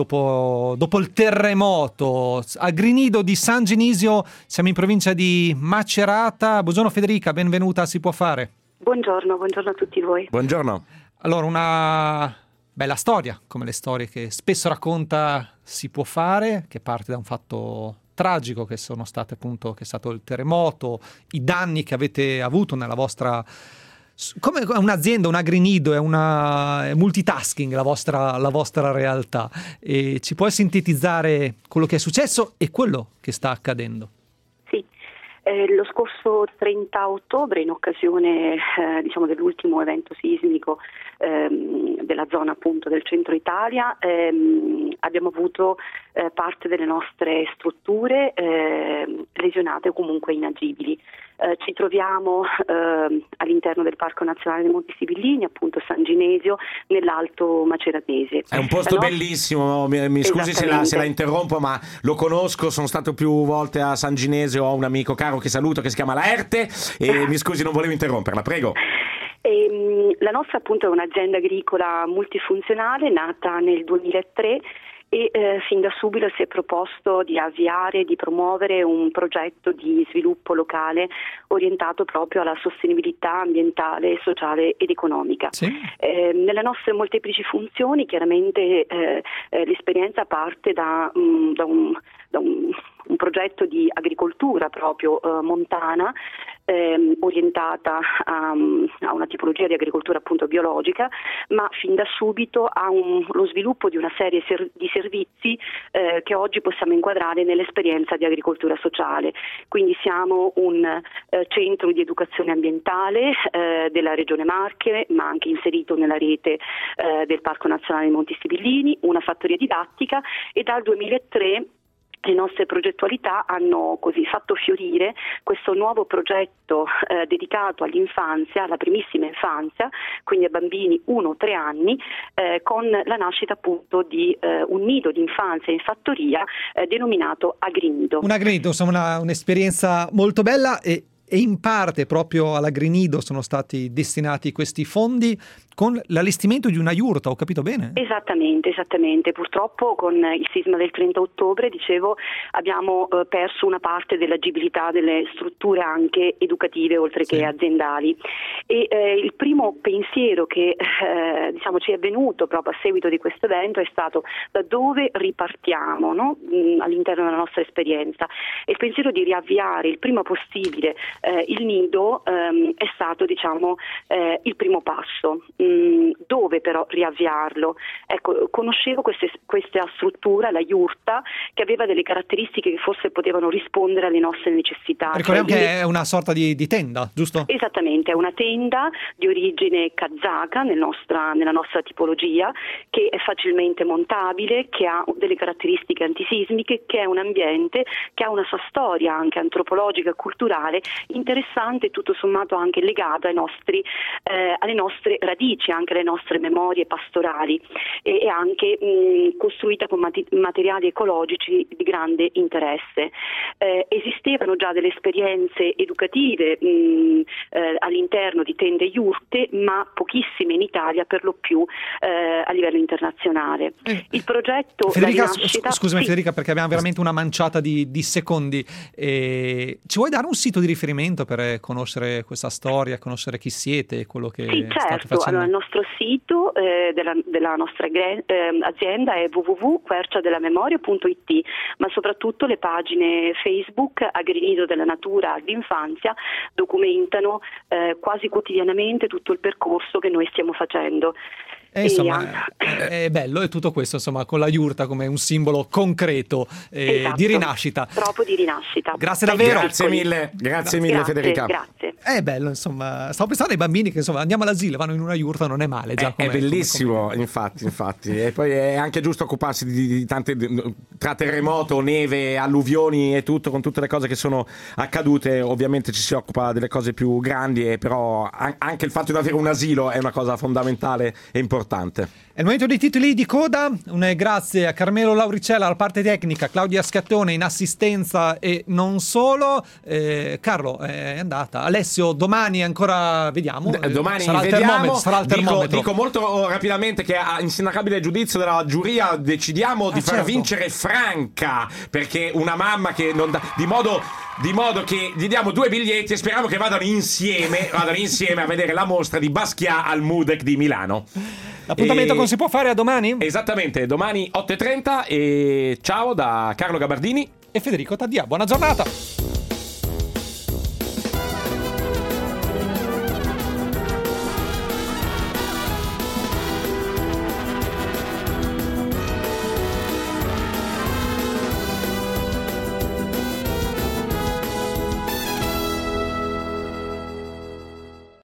il terremoto. A Grinido di San Genisio, siamo in provincia di Macerata. Buongiorno Federica, benvenuta, si può fare? Buongiorno a tutti voi. Buongiorno. Allora, una bella storia, come le storie che spesso racconta Si può fare, che parte da un fatto tragico che sono state appunto, che è stato il terremoto, i danni che avete avuto nella vostra, come un'azienda, un agrinido, è multitasking la vostra realtà, e ci puoi sintetizzare quello che è successo e quello che sta accadendo? Sì. Lo scorso 30 ottobre, in occasione dell'ultimo evento sismico della zona appunto del centro Italia, abbiamo avuto parte delle nostre strutture lesionate o comunque inagibili. Ci troviamo all'interno del Parco Nazionale dei Monti Sibillini, appunto San Ginesio, nell'Alto Maceratese. È un posto bellissimo, mi scusi se la interrompo, ma lo conosco, sono stato più volte a San Ginesio, ho un amico caro che saluto che si chiama Laerte e mi scusi, non volevo interromperla, prego. La nostra appunto è un'azienda agricola multifunzionale nata nel 2003 e fin da subito si è proposto di avviare, di promuovere un progetto di sviluppo locale orientato proprio alla sostenibilità ambientale, sociale ed economica. Sì. Nelle nostre molteplici funzioni chiaramente l'esperienza parte da un progetto di agricoltura proprio montana, orientata a una tipologia di agricoltura appunto biologica, ma fin da subito a lo sviluppo di una serie di servizi che oggi possiamo inquadrare nell'esperienza di agricoltura sociale. Quindi siamo un centro di educazione ambientale della Regione Marche, ma anche inserito nella rete del Parco Nazionale dei Monti Sibillini, una fattoria didattica, e dal 2003 le nostre progettualità hanno così fatto fiorire questo nuovo progetto dedicato all'infanzia, alla primissima infanzia, quindi a bambini 1-3 anni, con la nascita appunto di un nido di infanzia in fattoria denominato Agrinido. Un Agrinido, insomma un'esperienza molto bella, e in parte proprio all'Agrinido sono stati destinati questi fondi. con l'allestimento di una yurta, ho capito bene? Esattamente. Purtroppo con il sisma del 30 ottobre, dicevo, abbiamo perso una parte dell'agibilità delle strutture anche educative oltre che aziendali, e il primo pensiero che ci è venuto proprio a seguito di questo evento è stato: da dove ripartiamo, no? All'interno della nostra esperienza, e il pensiero di riavviare il prima possibile il nido è stato il primo passo. Dove però riavviarlo? Ecco, conoscevo questa struttura, la yurta, che aveva delle caratteristiche che forse potevano rispondere alle nostre necessità. Ricordiamo che è una sorta di tenda, giusto? Esattamente, è una tenda di origine kazaka nella nostra tipologia, che è facilmente montabile, che ha delle caratteristiche antisismiche, che è un ambiente che ha una sua storia anche antropologica e culturale interessante, tutto sommato anche legata alle nostre radici, anche alle nostre memorie pastorali, e anche costruita con materiali ecologici di grande interesse. Esistevano già delle esperienze educative all'interno di tende yurte, ma pochissime in Italia, per lo più a livello internazionale. Il progetto Federica, nascita... scusami sì. Federica, perché abbiamo veramente una manciata di secondi. Ci vuoi dare un sito di riferimento per conoscere questa storia, conoscere chi siete e quello che Sì, state certo. facendo? Allora, il nostro sito della nostra azienda è www.querciadelamemoria.it, ma soprattutto le pagine Facebook Agrinido della Natura d'infanzia documentano quasi quotidianamente tutto il percorso che noi stiamo facendo. Insomma, è bello, è tutto questo, insomma, con la yurta come un simbolo concreto di rinascita. Proprio di rinascita. Grazie davvero. Grazie mille Federica. Grazie. È bello, insomma, stavo pensando ai bambini che insomma andiamo all'asilo, vanno in una yurta, non è male già. È bellissimo, infatti. E poi è anche giusto occuparsi di tante, tra terremoto, neve, alluvioni e tutto, con tutte le cose che sono accadute. Ovviamente ci si occupa delle cose più grandi, però anche il fatto di avere un asilo è una cosa fondamentale e importante. È il momento dei titoli di coda. Un grazie a Carmelo Lauricella alla parte tecnica, Claudia Scattone in assistenza e non solo. Carlo è andata. Alessio, domani ancora vediamo. Domani sarà vediamo. Sarà il termometro. Dico molto rapidamente che a insindacabile giudizio della giuria decidiamo di far vincere Franca, perché una mamma che non dà, di modo che gli diamo 2 biglietti e speriamo che vadano insieme a vedere la mostra di Basquiat al Mudec di Milano. L'appuntamento con Si può fare a domani? Esattamente, domani 8:30 e ciao da Carlo Gabardini e Federico Taddia. Buona giornata.